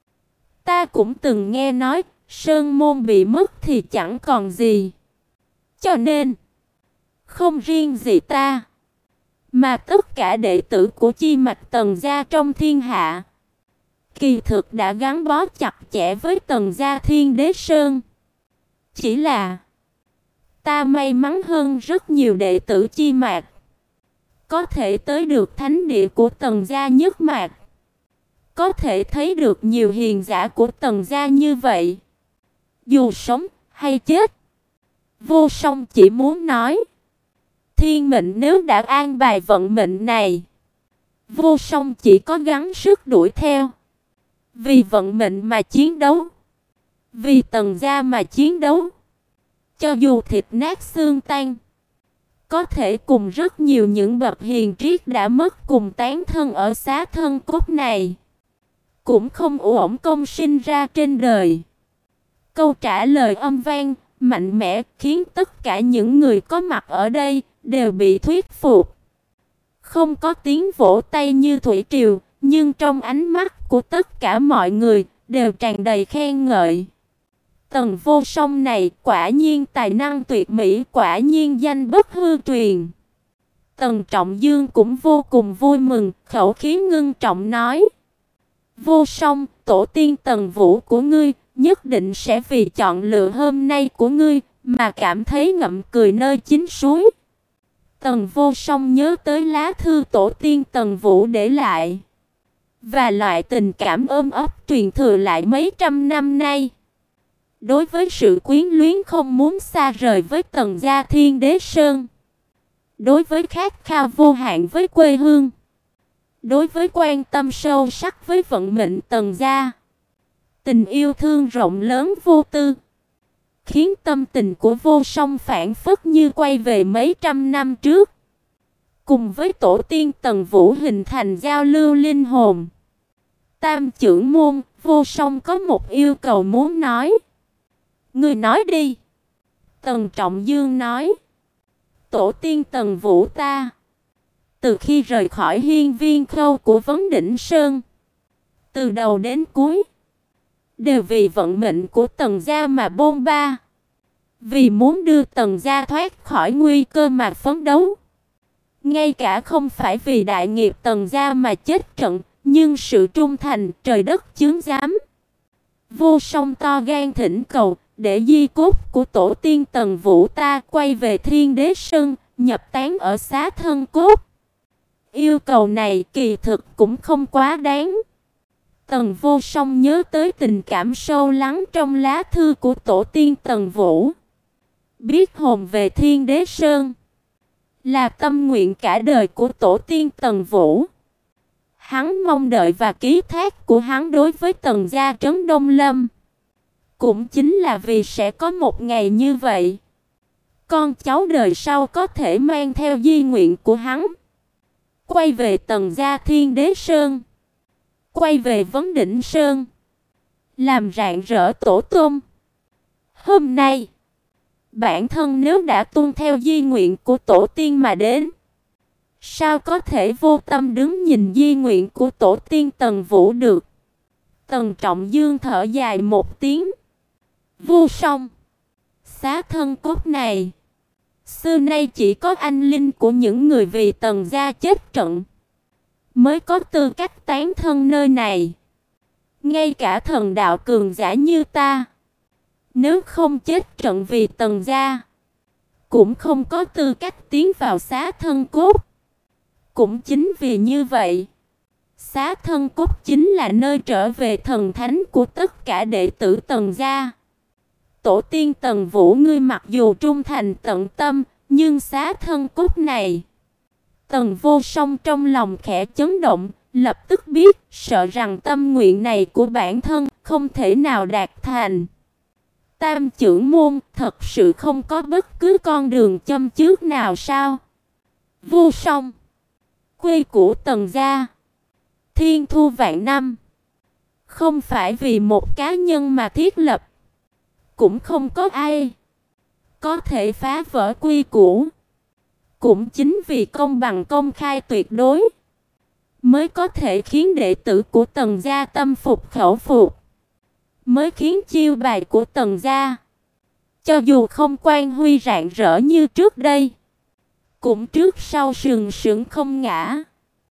Ta cũng từng nghe nói, sơn môn bị mất thì chẳng còn gì. Cho nên, không riêng gì ta, mà tất cả đệ tử của chi mạch Tần gia trong thiên hạ, kỳ thực đã gắn bó chặt chẽ với Tần gia Thiên Đế Sơn. Chỉ là ta may mắn hơn rất nhiều đệ tử chi mạch, có thể tới được thánh địa của Tần gia nhất mạch, có thể thấy được nhiều hiền giả của Tần gia như vậy. Dù sống hay chết." Vô Song chỉ muốn nói, thiên mệnh nếu đã an bài vận mệnh này, Vô Song chỉ có gắng sức đuổi theo, vì vận mệnh mà chiến đấu, vì Tần gia mà chiến đấu. Cho dù thịt nát xương tan, có thể cùng rất nhiều những bậc hiền triết đã mất cùng tán thân ở xá thân cốt này, cũng không uổng công sinh ra trên đời. Câu trả lời âm vang, mạnh mẽ khiến tất cả những người có mặt ở đây đều bị thuyết phục. Không có tiếng vỗ tay như thủy triều, nhưng trong ánh mắt của tất cả mọi người đều tràn đầy khen ngợi. Tần Vô Song này quả nhiên tài năng tuyệt mỹ, quả nhiên danh bất hư truyền. Tần Trọng Dương cũng vô cùng vui mừng, khẩu khí ngưng trọng nói: "Vô Song, tổ tiên Tần Vũ của ngươi nhất định sẽ vì chọn lựa hôm nay của ngươi mà cảm thấy ngậm cười nơi chính suối." Tần Vô Song nhớ tới lá thư tổ tiên Tần Vũ để lại, và loại tình cảm ôm ấp truyền thừa lại mấy trăm năm nay. Đối với sự quyến luyến không muốn xa rời với Tần gia Thiên Đế Sơn, đối với khát khao vô hạn với quê hương, đối với quan tâm sâu sắc với vận mệnh Tần gia, tình yêu thương rộng lớn vô tư, khiến tâm tình của Vô Song phảng phất như quay về mấy trăm năm trước, cùng với tổ tiên Tần Vũ hình thành giao lưu linh hồn. Tam trưởng môn, Vô Song có một yêu cầu muốn nói. "Ngươi nói đi." Tần Trọng Dương nói. "Tổ tiên Tần Vũ ta, từ khi rời khỏi hiên viên khâu của Vấn Đỉnh Sơn, từ đầu đến cuối, đều vì vận mệnh của Tần gia mà bôn ba, vì muốn đưa Tần gia thoát khỏi nguy cơ mà phấn đấu. Ngay cả không phải vì đại nghiệp Tần gia mà chết trận, nhưng sự trung thành trời đất chứng giám. Vô Song to gan thỉnh cầu, để di cốt của tổ tiên Tần Vũ ta quay về Thiên Đế Sơn, nhập tán ở xá thân cốt." Yêu cầu này kỳ thực cũng không quá đáng. Tần Vô Song nhớ tới tình cảm sâu lắng trong lá thư của tổ tiên Tần Vũ, biết hồn về Thiên Đế Sơn là tâm nguyện cả đời của tổ tiên Tần Vũ. Hắn mong đợi và ký thác của hắn đối với Tần gia trấn Đông Lâm, cũng chính là vì sẽ có một ngày như vậy, con cháu đời sau có thể mang theo di nguyện của hắn, quay về Tần gia Thiên Đế Sơn, quay về Vấn Đỉnh Sơn, làm rạng rỡ tổ tông. Hôm nay, bản thân nếu đã tuân theo di nguyện của tổ tiên mà đến, sao có thể vô tâm đứng nhìn di nguyện của tổ tiên Tần Vũ được? Tần Trọng Dương thở dài một tiếng. "Vô Song, xá thân cốt này, xưa nay chỉ có anh linh của những người vì Tần gia chết trận mới có tư cách tán thân nơi này. Ngay cả thần đạo cường giả như ta, nếu không chết trận vì Tần gia, cũng không có tư cách tiến vào xá thân cốt. Cũng chính vì như vậy, xá thân cốt chính là nơi trở về thần thánh của tất cả đệ tử Tần gia. tổ tiên Tần Vũ ngươi mặc dù trung thành tận tâm, nhưng xá thân cốt này. Tần Vô Song trong lòng khẽ chấn động, lập tức biết, sợ rằng tâm nguyện này của bản thân không thể nào đạt thành. Tam chưởng môn thật sự không có bất cứ con đường châm chước nào sao? Vô Song, quê của Tần gia, thiên thu vạn năm, không phải vì một cá nhân mà thiết lập, cũng không có ai có thể phá vỡ quy củ. Cũng chính vì công bằng công khai tuyệt đối, mới có thể khiến đệ tử của Tần gia tâm phục khẩu phục, mới khiến chiêu bài của Tần gia, cho dù không quang huy rạng rỡ như trước đây, cũng trước sau sừng sững không ngã.